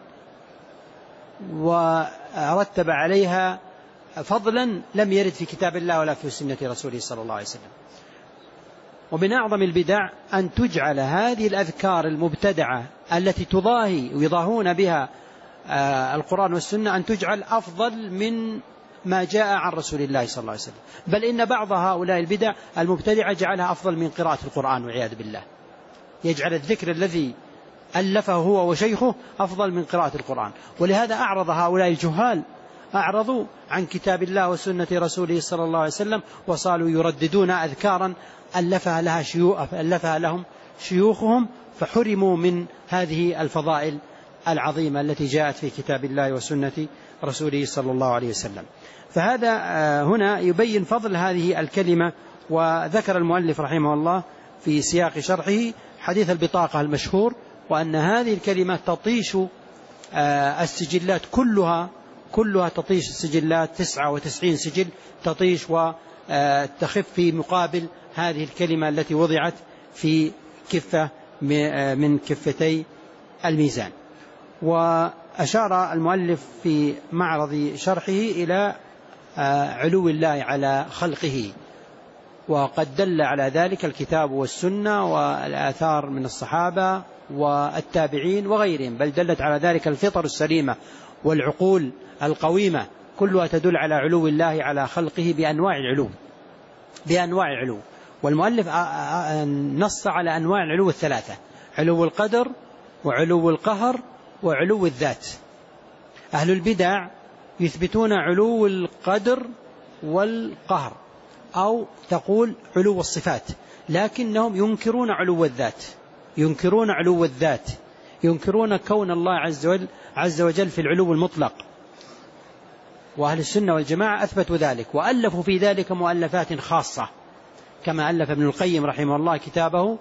ورتب عليها فضلا لم يرد في كتاب الله ولا في سنة رسوله صلى الله عليه وسلم. ومن أعظم البدع أن تجعل هذه الأذكار المبتدعة التي تضاهي ويضاهون بها القرآن والسنة أن تجعل أفضل من ما جاء عن رسول الله صلى الله عليه وسلم، بل إن بعض هؤلاء البدع المبتدعة جعلها أفضل من قراءة القرآن والعياذ بالله، يجعل الذكر الذي ألفه هو وشيخه أفضل من قراءة القرآن. ولهذا أعرض هؤلاء الجهال أعرضوا عن كتاب الله وسنة رسوله صلى الله عليه وسلم، وصاروا يرددون أذكارا ألفها لها شيوخ ألفها لهم شيوخهم، فحرموا من هذه الفضائل العظيمة التي جاءت في كتاب الله وسنة رسوله صلى الله عليه وسلم. فهذا هنا يبين فضل هذه الكلمة. وذكر المؤلف رحمه الله في سياق شرحه حديث البطاقة المشهور، وأن هذه الكلمة تطيش السجلات كلها كلها تطيش السجلات، تسعة وتسعين سجل تطيش وتخف في مقابل هذه الكلمة التي وضعت في كفة من كفتي الميزان. وأشار المؤلف في معرض شرحه إلى علو الله على خلقه، وقد دل على ذلك الكتاب والسنة والآثار من الصحابة والتابعين وغيرهم، بل دلت على ذلك الفطر السليمة والعقول القويمة، كلها تدل على علو الله على خلقه بأنواع العلو بأنواع العلو. والمؤلف نص على أنواع العلو الثلاثة: علو القدر وعلو القهر وعلو الذات. أهل البدع يثبتون علو القدر والقهر، أو تقول علو الصفات، لكنهم ينكرون علو الذات، ينكرون علو الذات، ينكرون كون الله عز وجل, عز وجل في العلو المطلق. وأهل السنة والجماعة أثبتوا ذلك وألفوا في ذلك مؤلفات خاصة، كما ألف ابن القيم رحمه الله كتابه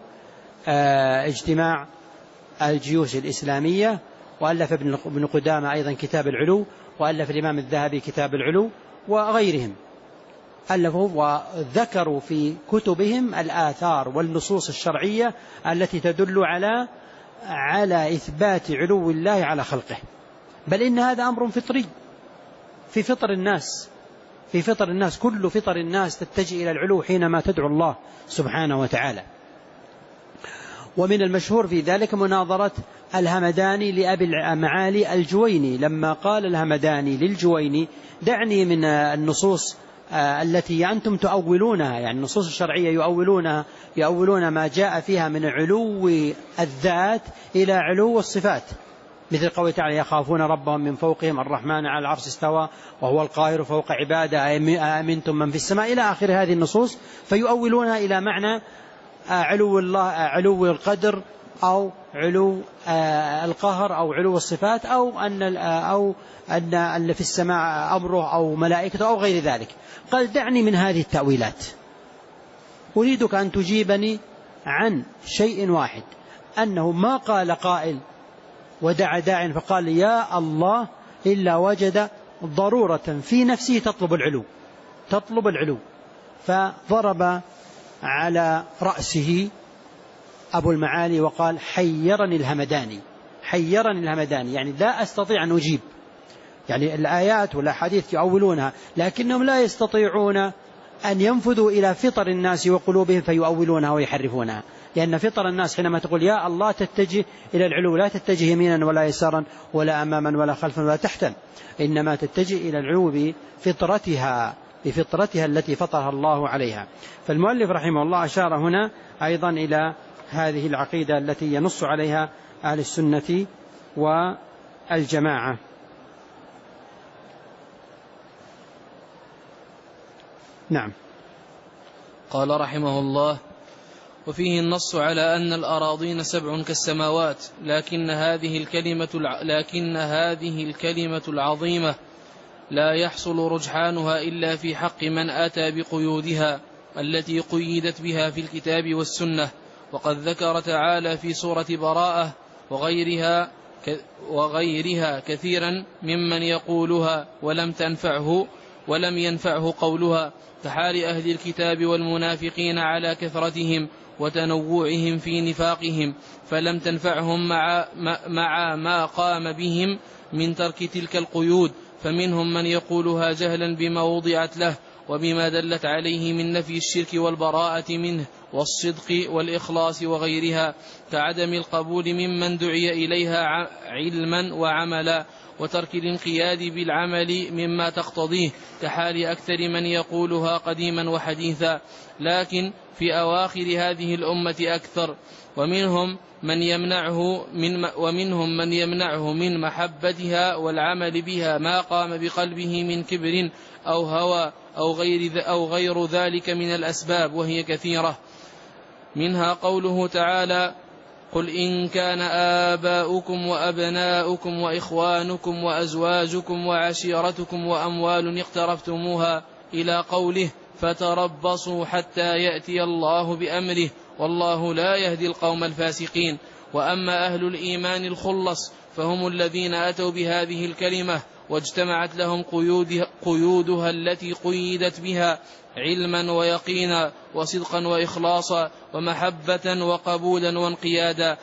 اجتماع الجيوش الإسلامية، وألف ابن قدامة أيضا كتاب العلو، وألف الإمام الذهبي كتاب العلو، وغيرهم ألفوا وذكروا في كتبهم الآثار والنصوص الشرعية التي تدل على على إثبات علو الله على خلقه. بل إن هذا أمر فطري في فطر الناس، في فطر الناس كل فطر الناس تتجه إلى العلو حينما تدعو الله سبحانه وتعالى. ومن المشهور في ذلك مناظرة الهمداني لأبي المعالي الجويني، لما قال الهمداني للجويني دعني من النصوص التي أنتم تؤولونها، يعني النصوص الشرعية يؤولونها، يؤولون ما جاء فيها من علو الذات إلى علو الصفات، مثل قوله تعالى يخافون ربهم من فوقهم الرحمن على العرش استوى وهو القاهر فوق عباده أأمنتم من في السماء إلى آخر هذه النصوص، فيؤولونها إلى معنى علو الله، علو القدر أو علو القهر أو علو الصفات، أو أن أو أن في السماء أمره أو ملائكته أو غير ذلك. قال دعني من هذه التأويلات، أريدك أن تجيبني عن شيء واحد، أنه ما قال قائل ودعا داع فقال يا الله إلا وجد ضرورة في نفسه تطلب العلو، تطلب العلو، فضرب على رأسه أبو المعالي وقال حيرني الهمداني، حيرني الهمداني، يعني لا أستطيع أن أجيب. يعني الآيات والأحاديث يؤولونها لكنهم لا يستطيعون أن ينفذوا إلى فطر الناس وقلوبهم فيؤولونها ويحرفونها، لأن فطر الناس حينما تقول يا الله تتجه إلى العلو، لا تتجه يمينا ولا يسارا ولا أماما ولا خلفا ولا تحتا، إنما تتجه إلى العلو بفطرتها، بفطرتها التي فطرها الله عليها. فالمؤلف رحمه الله أشار هنا أيضا إلى هذه العقيدة التي ينص عليها أهل السنة والجماعة. نعم. قال رحمه الله وفيه النص على أن الأراضين سبع كالسماوات، لكن هذه الكلمة لكن هذه الكلمة العظيمة لا يحصل رجحانها إلا في حق من أتى بقيودها التي قيدت بها في الكتاب والسنة. وقد ذكر تعالى في سورة براءة وغيرها وغيرها كثيرا ممن يقولها ولم تنفعه ولم ينفعه قولها، كحال أهل الكتاب والمنافقين على كثرتهم وتنوعهم في نفاقهم، فلم تنفعهم مع, مع ما قام بهم من ترك تلك القيود. فمنهم من يقولها جهلا بما وضعت له وبما دلت عليه من نفي الشرك والبراءة منه والصدق والإخلاص وغيرها، كعدم القبول ممن دعي إليها علما وعملا، وترك الانقياد بالعمل مما تقتضيه، كحال أكثر من يقولها قديما وحديثا، لكن في أواخر هذه الأمة أكثر. ومنهم من يمنعه من ومنهم من يمنعه من محبتها والعمل بها ما قام بقلبه من كبر أو هوى أو غير أو غير ذلك من الأسباب، وهي كثيرة، منها قوله تعالى قل إن كان آباؤكم وأبناؤكم وإخوانكم وأزواجكم وعشيرتكم وأموال اقترفتموها إلى قوله فتربصوا حتى يأتي الله بأمره والله لا يهدي القوم الفاسقين. وأما أهل الإيمان الخلص فهم الذين أتوا بهذه الكلمة واجتمعت لهم قيودها, قيودها التي قيدت بها علما ويقينا وصدقا وإخلاصا ومحبة وقبولا وانقيادا،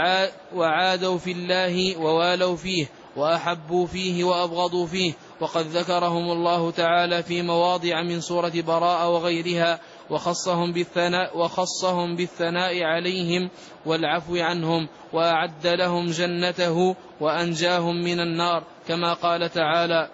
وعادوا في الله ووالوا فيه وأحبوا فيه وأبغضوا فيه. وقد ذكرهم الله تعالى في مواضع من سورة براءة وغيرها وخصهم بالثناء, وخصهم بالثناء عليهم والعفو عنهم، وأعد لهم جنته وأنجاهم من النار، كما قال تعالى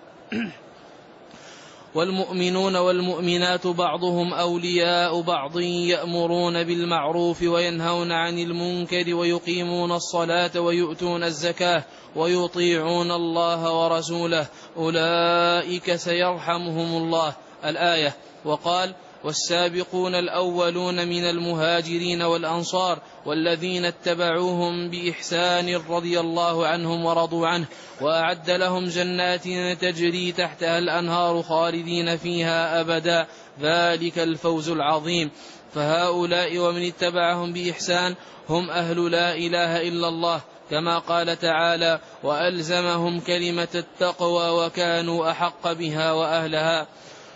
والمؤمنون والمؤمنات بعضهم أولياء بعض يأمرون بالمعروف وينهون عن المنكر ويقيمون الصلاة ويؤتون الزكاة ويطيعون الله ورسوله أولئك سيرحمهم الله. الآية. وقال والسابقون الأولون من المهاجرين والأنصار والذين اتبعوهم بإحسان رضي الله عنهم ورضوا عنه وأعد لهم جنات تجري تحتها الأنهار خالدين فيها أبدا ذلك الفوز العظيم. فهؤلاء ومن اتبعهم بإحسان هم أهل لا إله إلا الله، كما قال تعالى: وألزمهم كلمة التقوى وكانوا أحق بها وأهلها.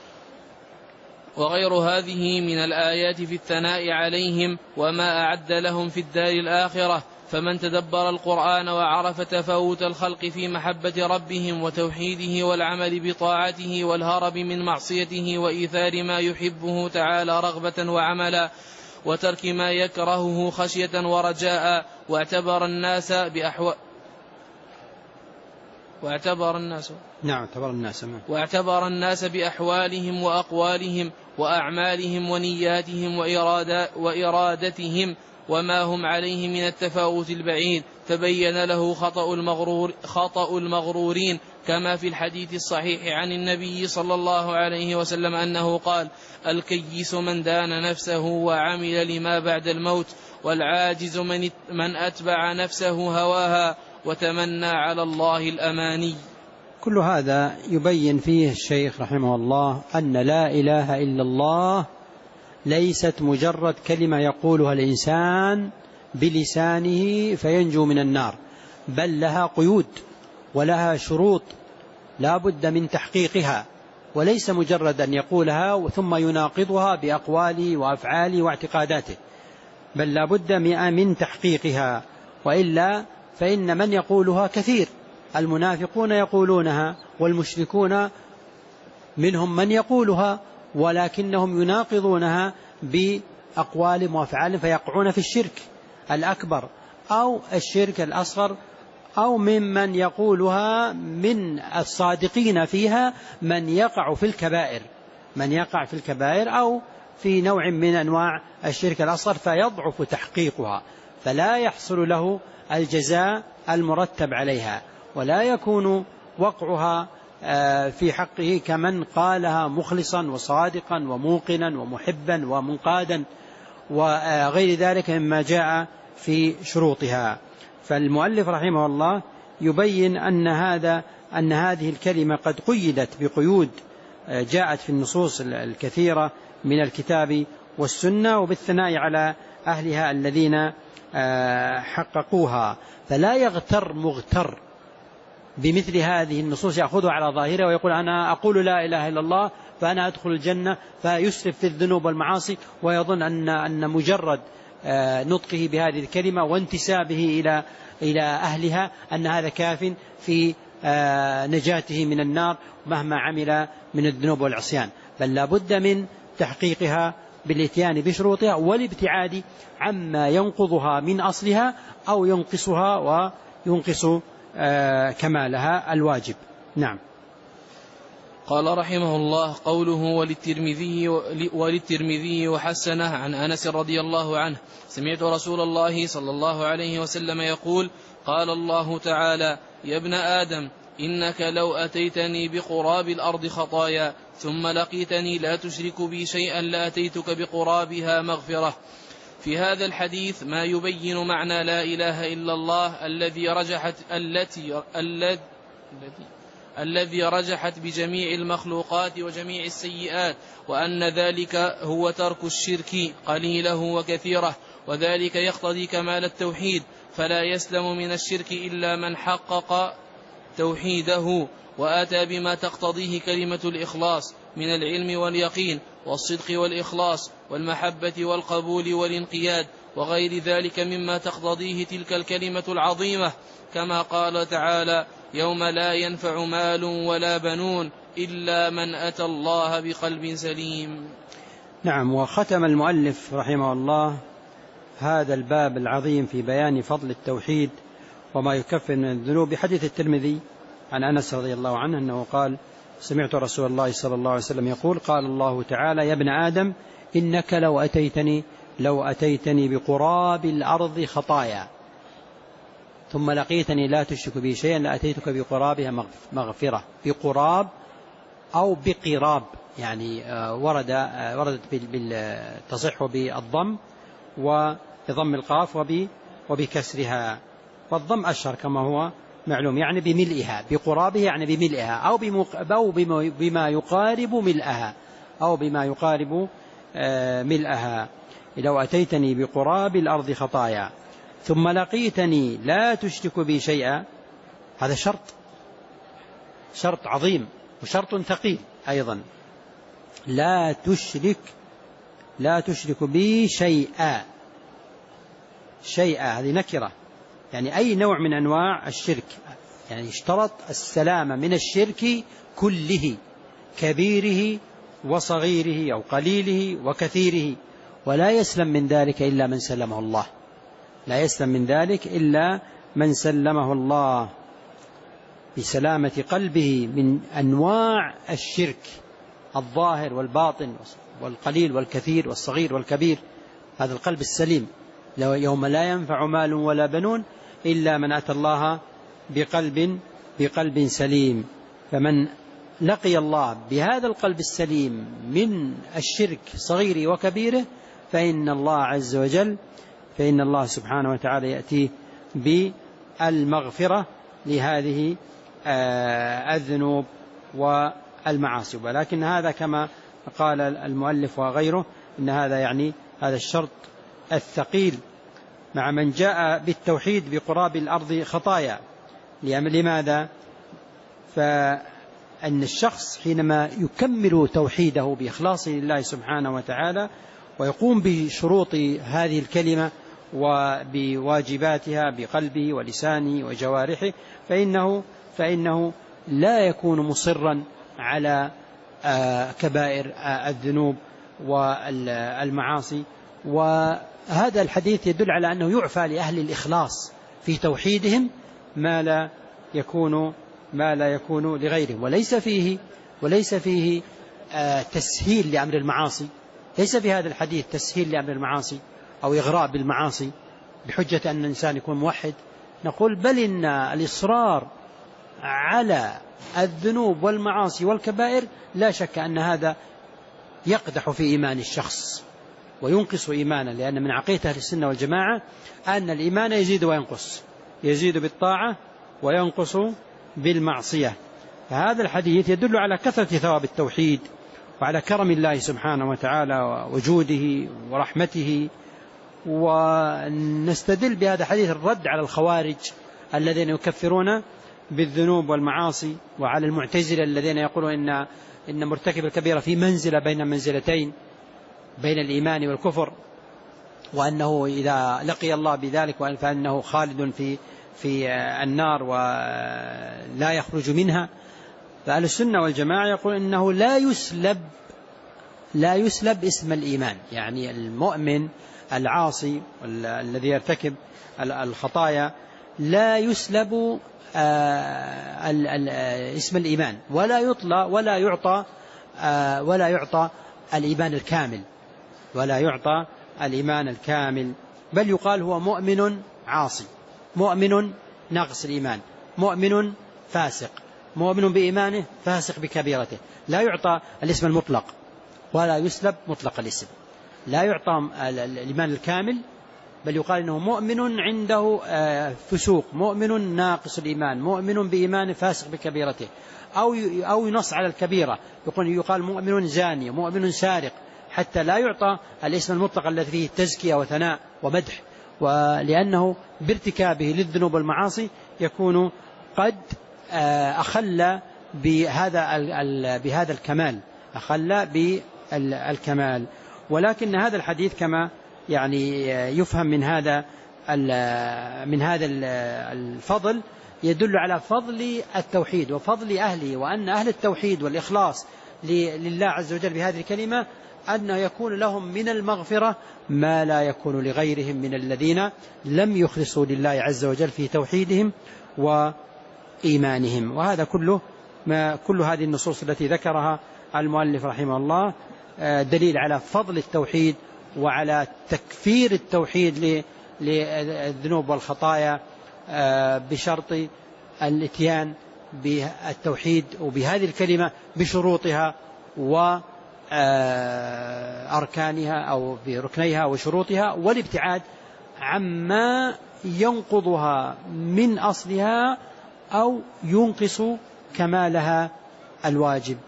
وغير هذه من الآيات في الثناء عليهم وما أعد لهم في الدار الآخرة. فمن تدبر القرآن وعرف تفاوت الخلق في محبة ربهم وتوحيده والعمل بطاعته والهرب من معصيته وإيثار ما يحبه تعالى رغبة وعملا وترك ما يكرهه خشية ورجاء، واعتبر الناس بأحوال واعتبر الناس نعم اعتبر الناس واعتبر الناس بأحوالهم وأقوالهم وأعمالهم ونياتهم وإرادتهم وما هم عليه من التفاوت البعيد، تبين له خطأ المغرور خطأ المغرورين، كما في الحديث الصحيح عن النبي صلى الله عليه وسلم أنه قال: الكيس من دان نفسه وعمل لما بعد الموت، والعاجز من من أتبع نفسه هواها وتمنى على الله الأماني. كل هذا يبين فيه الشيخ رحمه الله أن لا إله إلا الله ليست مجرد كلمة يقولها الإنسان بلسانه فينجو من النار، بل لها قيود ولها شروط لا بد من تحقيقها، وليس مجرد أن يقولها ثم يناقضها بأقواله وأفعاله واعتقاداته، بل لا بد من تحقيقها، وإلا فإن من يقولها كثير. المنافقون يقولونها والمشركون منهم من يقولها ولكنهم يناقضونها بأقوال وأفعال فيقعون في الشرك الأكبر أو الشرك الأصغر، أو ممن يقولها من الصادقين فيها من يقع في الكبائر من يقع في الكبائر أو في نوع من أنواع الشرك الأصغر فيضعف تحقيقها، فلا يحصل له الجزاء المرتب عليها، ولا يكون وقعها في حقه كمن قالها مخلصا وصادقا وموقنا ومحبا ومنقادا وغير ذلك مما جاء في شروطها. فالمؤلف رحمه الله يبين أن هذا أن هذه الكلمة قد قيدت بقيود جاءت في النصوص الكثيرة من الكتاب والسنة، وبالثناء على أهلها الذين حققوها. فلا يغتر مغتر بمثل هذه النصوص يأخذها على ظاهرها ويقول أنا أقول لا إله إلا الله فأنا أدخل الجنة، فيسرف في الذنوب والمعاصي ويظن أن أن مجرد نطقه بهذه الكلمة وانتسابه إلى إلى أهلها أن هذا كاف في نجاته من النار مهما عمل من الذنوب والعصيان، بل لا بد من تحقيقها بالاتيان بشروطها والابتعاد عما ينقضها من أصلها أو ينقصها وينقص كمالها الواجب. نعم. قال رحمه الله: قوله وللترمذي وللترمذي وحسنه عن أنس رضي الله عنه: سمعت رسول الله صلى الله عليه وسلم يقول: قال الله تعالى: يا ابن آدم إنك لو أتيتني بقراب الأرض خطايا ثم لقيتني لا تشرك بي شيئا لأتيتك بقرابها مغفرة. في هذا الحديث ما يبين معنى لا إله إلا الله الذي رجحت التي الذي الذي رجحت بجميع المخلوقات وجميع السيئات، وأن ذلك هو ترك الشرك قليله وكثيره، وذلك يقتضي كمال التوحيد، فلا يسلم من الشرك إلا من حقق توحيده وآتى بما تقتضيه كلمة الإخلاص من العلم واليقين والصدق والإخلاص والمحبة والقبول والانقياد وغير ذلك مما تقتضيه تلك الكلمة العظيمة، كما قال تعالى: يوم لا ينفع مال ولا بنون إلا من أتى الله بقلب سليم. نعم. وختم المؤلف رحمه الله هذا الباب العظيم في بيان فضل التوحيد وما يكفر من الذنوب بحديث الترمذي عن أنس رضي الله عنه أنه قال: سمعت رسول الله صلى الله عليه وسلم يقول: قال الله تعالى: يا ابن آدم إنك لو أتيتني لو أتيتني بقراب الأرض خطايا ثم لقيتني لا تشرك بي شيئا لأتيتك بقرابها مغفرة. بقراب أو بقراب يعني ورد وردت تصح بالضم وبضم القاف وبكسرها، والضم أشهر كما هو معلوم، يعني بملئها، بقرابه يعني بملئها، أو بما يقارب ملئها، أو بما يقارب ملئها. لو أتيتني بقراب الأرض خطايا ثم لقيتني لا تشرك بي شيئا، هذا شرط، شرط عظيم وشرط ثقيل أيضا. لا تشرك لا تشرك بي شيئا، شيئا هذه نكرة، يعني أي نوع من أنواع الشرك، يعني اشترط السلامة من الشرك كله، كبيره وصغيره أو قليله وكثيره، ولا يسلم من ذلك إلا من سلمه الله، لا يسلم من ذلك إلا من سلمه الله بسلامة قلبه من أنواع الشرك الظاهر والباطن والقليل والكثير والصغير والكبير. هذا القلب السليم، لو يوم لا ينفع مال ولا بنون إلا من أتى الله بقلب بقلب سليم. فمن لقي الله بهذا القلب السليم من الشرك صغيره وكبيره فإن الله عز وجل فإن الله سبحانه وتعالى يأتي بالمغفرة لهذه الذنوب والمعاصي. ولكن هذا كما قال المؤلف وغيره إن هذا يعني هذا الشرط الثقيل مع من جاء بالتوحيد بقراب الأرض خطايا. لماذا؟ فأن الشخص حينما يكمل توحيده بإخلاصه لله سبحانه وتعالى ويقوم بشروط هذه الكلمة وبواجباتها بقلبه ولسانه وجوارحه فإنه, فإنه لا يكون مصرا على كبائر الذنوب والمعاصي. وهذا الحديث يدل على أنه يعفى لأهل الإخلاص في توحيدهم ما لا يكون ما لا يكون لغيرهم. وليس فيه وليس فيه تسهيل لأمر المعاصي، ليس في هذا الحديث تسهيل لأمر المعاصي أو إغراء بالمعاصي بحجة أن الإنسان يكون موحد. نقول بل إن الإصرار على الذنوب والمعاصي والكبائر لا شك أن هذا يقدح في إيمان الشخص وينقص إيمانا، لأن من عقيدة أهل السنة والجماعة أن الإيمان يزيد وينقص، يزيد بالطاعة وينقص بالمعصية. فهذا الحديث يدل على كثرة ثواب التوحيد وعلى كرم الله سبحانه وتعالى ووجوده ورحمته. ونستدل بهذا الحديث الرد على الخوارج الذين يكفرون بالذنوب والمعاصي، وعلى المعتزلة الذين يقولون إن إن مرتكب الكبيرة في منزلة بين منزلتين بين الإيمان والكفر، وأنه إذا لقي الله بذلك فإنه خالد في في النار ولا يخرج منها. فأهل السنة والجماعة يقول إنه لا يسلب لا يسلب اسم الإيمان، يعني المؤمن العاصي الذي يرتكب الخطايا لا يسلب اسم الإيمان ولا يطلع ولا يعطى ولا يعطى الإيمان الكامل ولا يعطى الإيمان الكامل بل يقال هو مؤمن عاصي، مؤمن ناقص الإيمان، مؤمن فاسق، مؤمن بإيمانه فاسق بكبيرته. لا يعطى الاسم المطلق ولا يسلب مطلق الاسم، لا يعطى الإيمان الكامل بل يقال إنه مؤمن عنده فسوق، مؤمن ناقص الإيمان، مؤمن بإيمانه فاسق بكبيرته، أو أو ينص على الكبيرة يقول يقال مؤمن زاني، مؤمن سارق، حتى لا يعطى الاسم المطلق الذي فيه تزكية وثناء ومدح، ولأنه بارتكابه للذنوب والمعاصي يكون قد أخل بهذا بهذا الكمال، أخل بالكمال. ولكن هذا الحديث كما يعني يفهم من هذا من هذا الفضل يدل على فضل التوحيد وفضل أهله، وأن أهل التوحيد والإخلاص لله عز وجل بهذه الكلمة أن يكون لهم من المغفرة ما لا يكون لغيرهم من الذين لم يخلصوا لله عز وجل في توحيدهم وإيمانهم. وهذا كله ما كل هذه النصوص التي ذكرها المؤلف رحمه الله دليل على فضل التوحيد وعلى تكفير التوحيد للذنوب والخطايا بشرط الاتيان بالتوحيد وبهذه الكلمة بشروطها وأركانها أو بركنيها وشروطها، والابتعاد عما ينقضها من أصلها أو ينقص كمالها الواجب.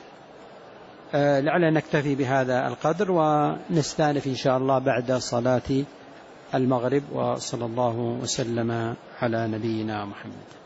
لعلنا نكتفي بهذا القدر ونستأنف إن شاء الله بعد صلاة المغرب، وصلى الله وسلم على نبينا محمد.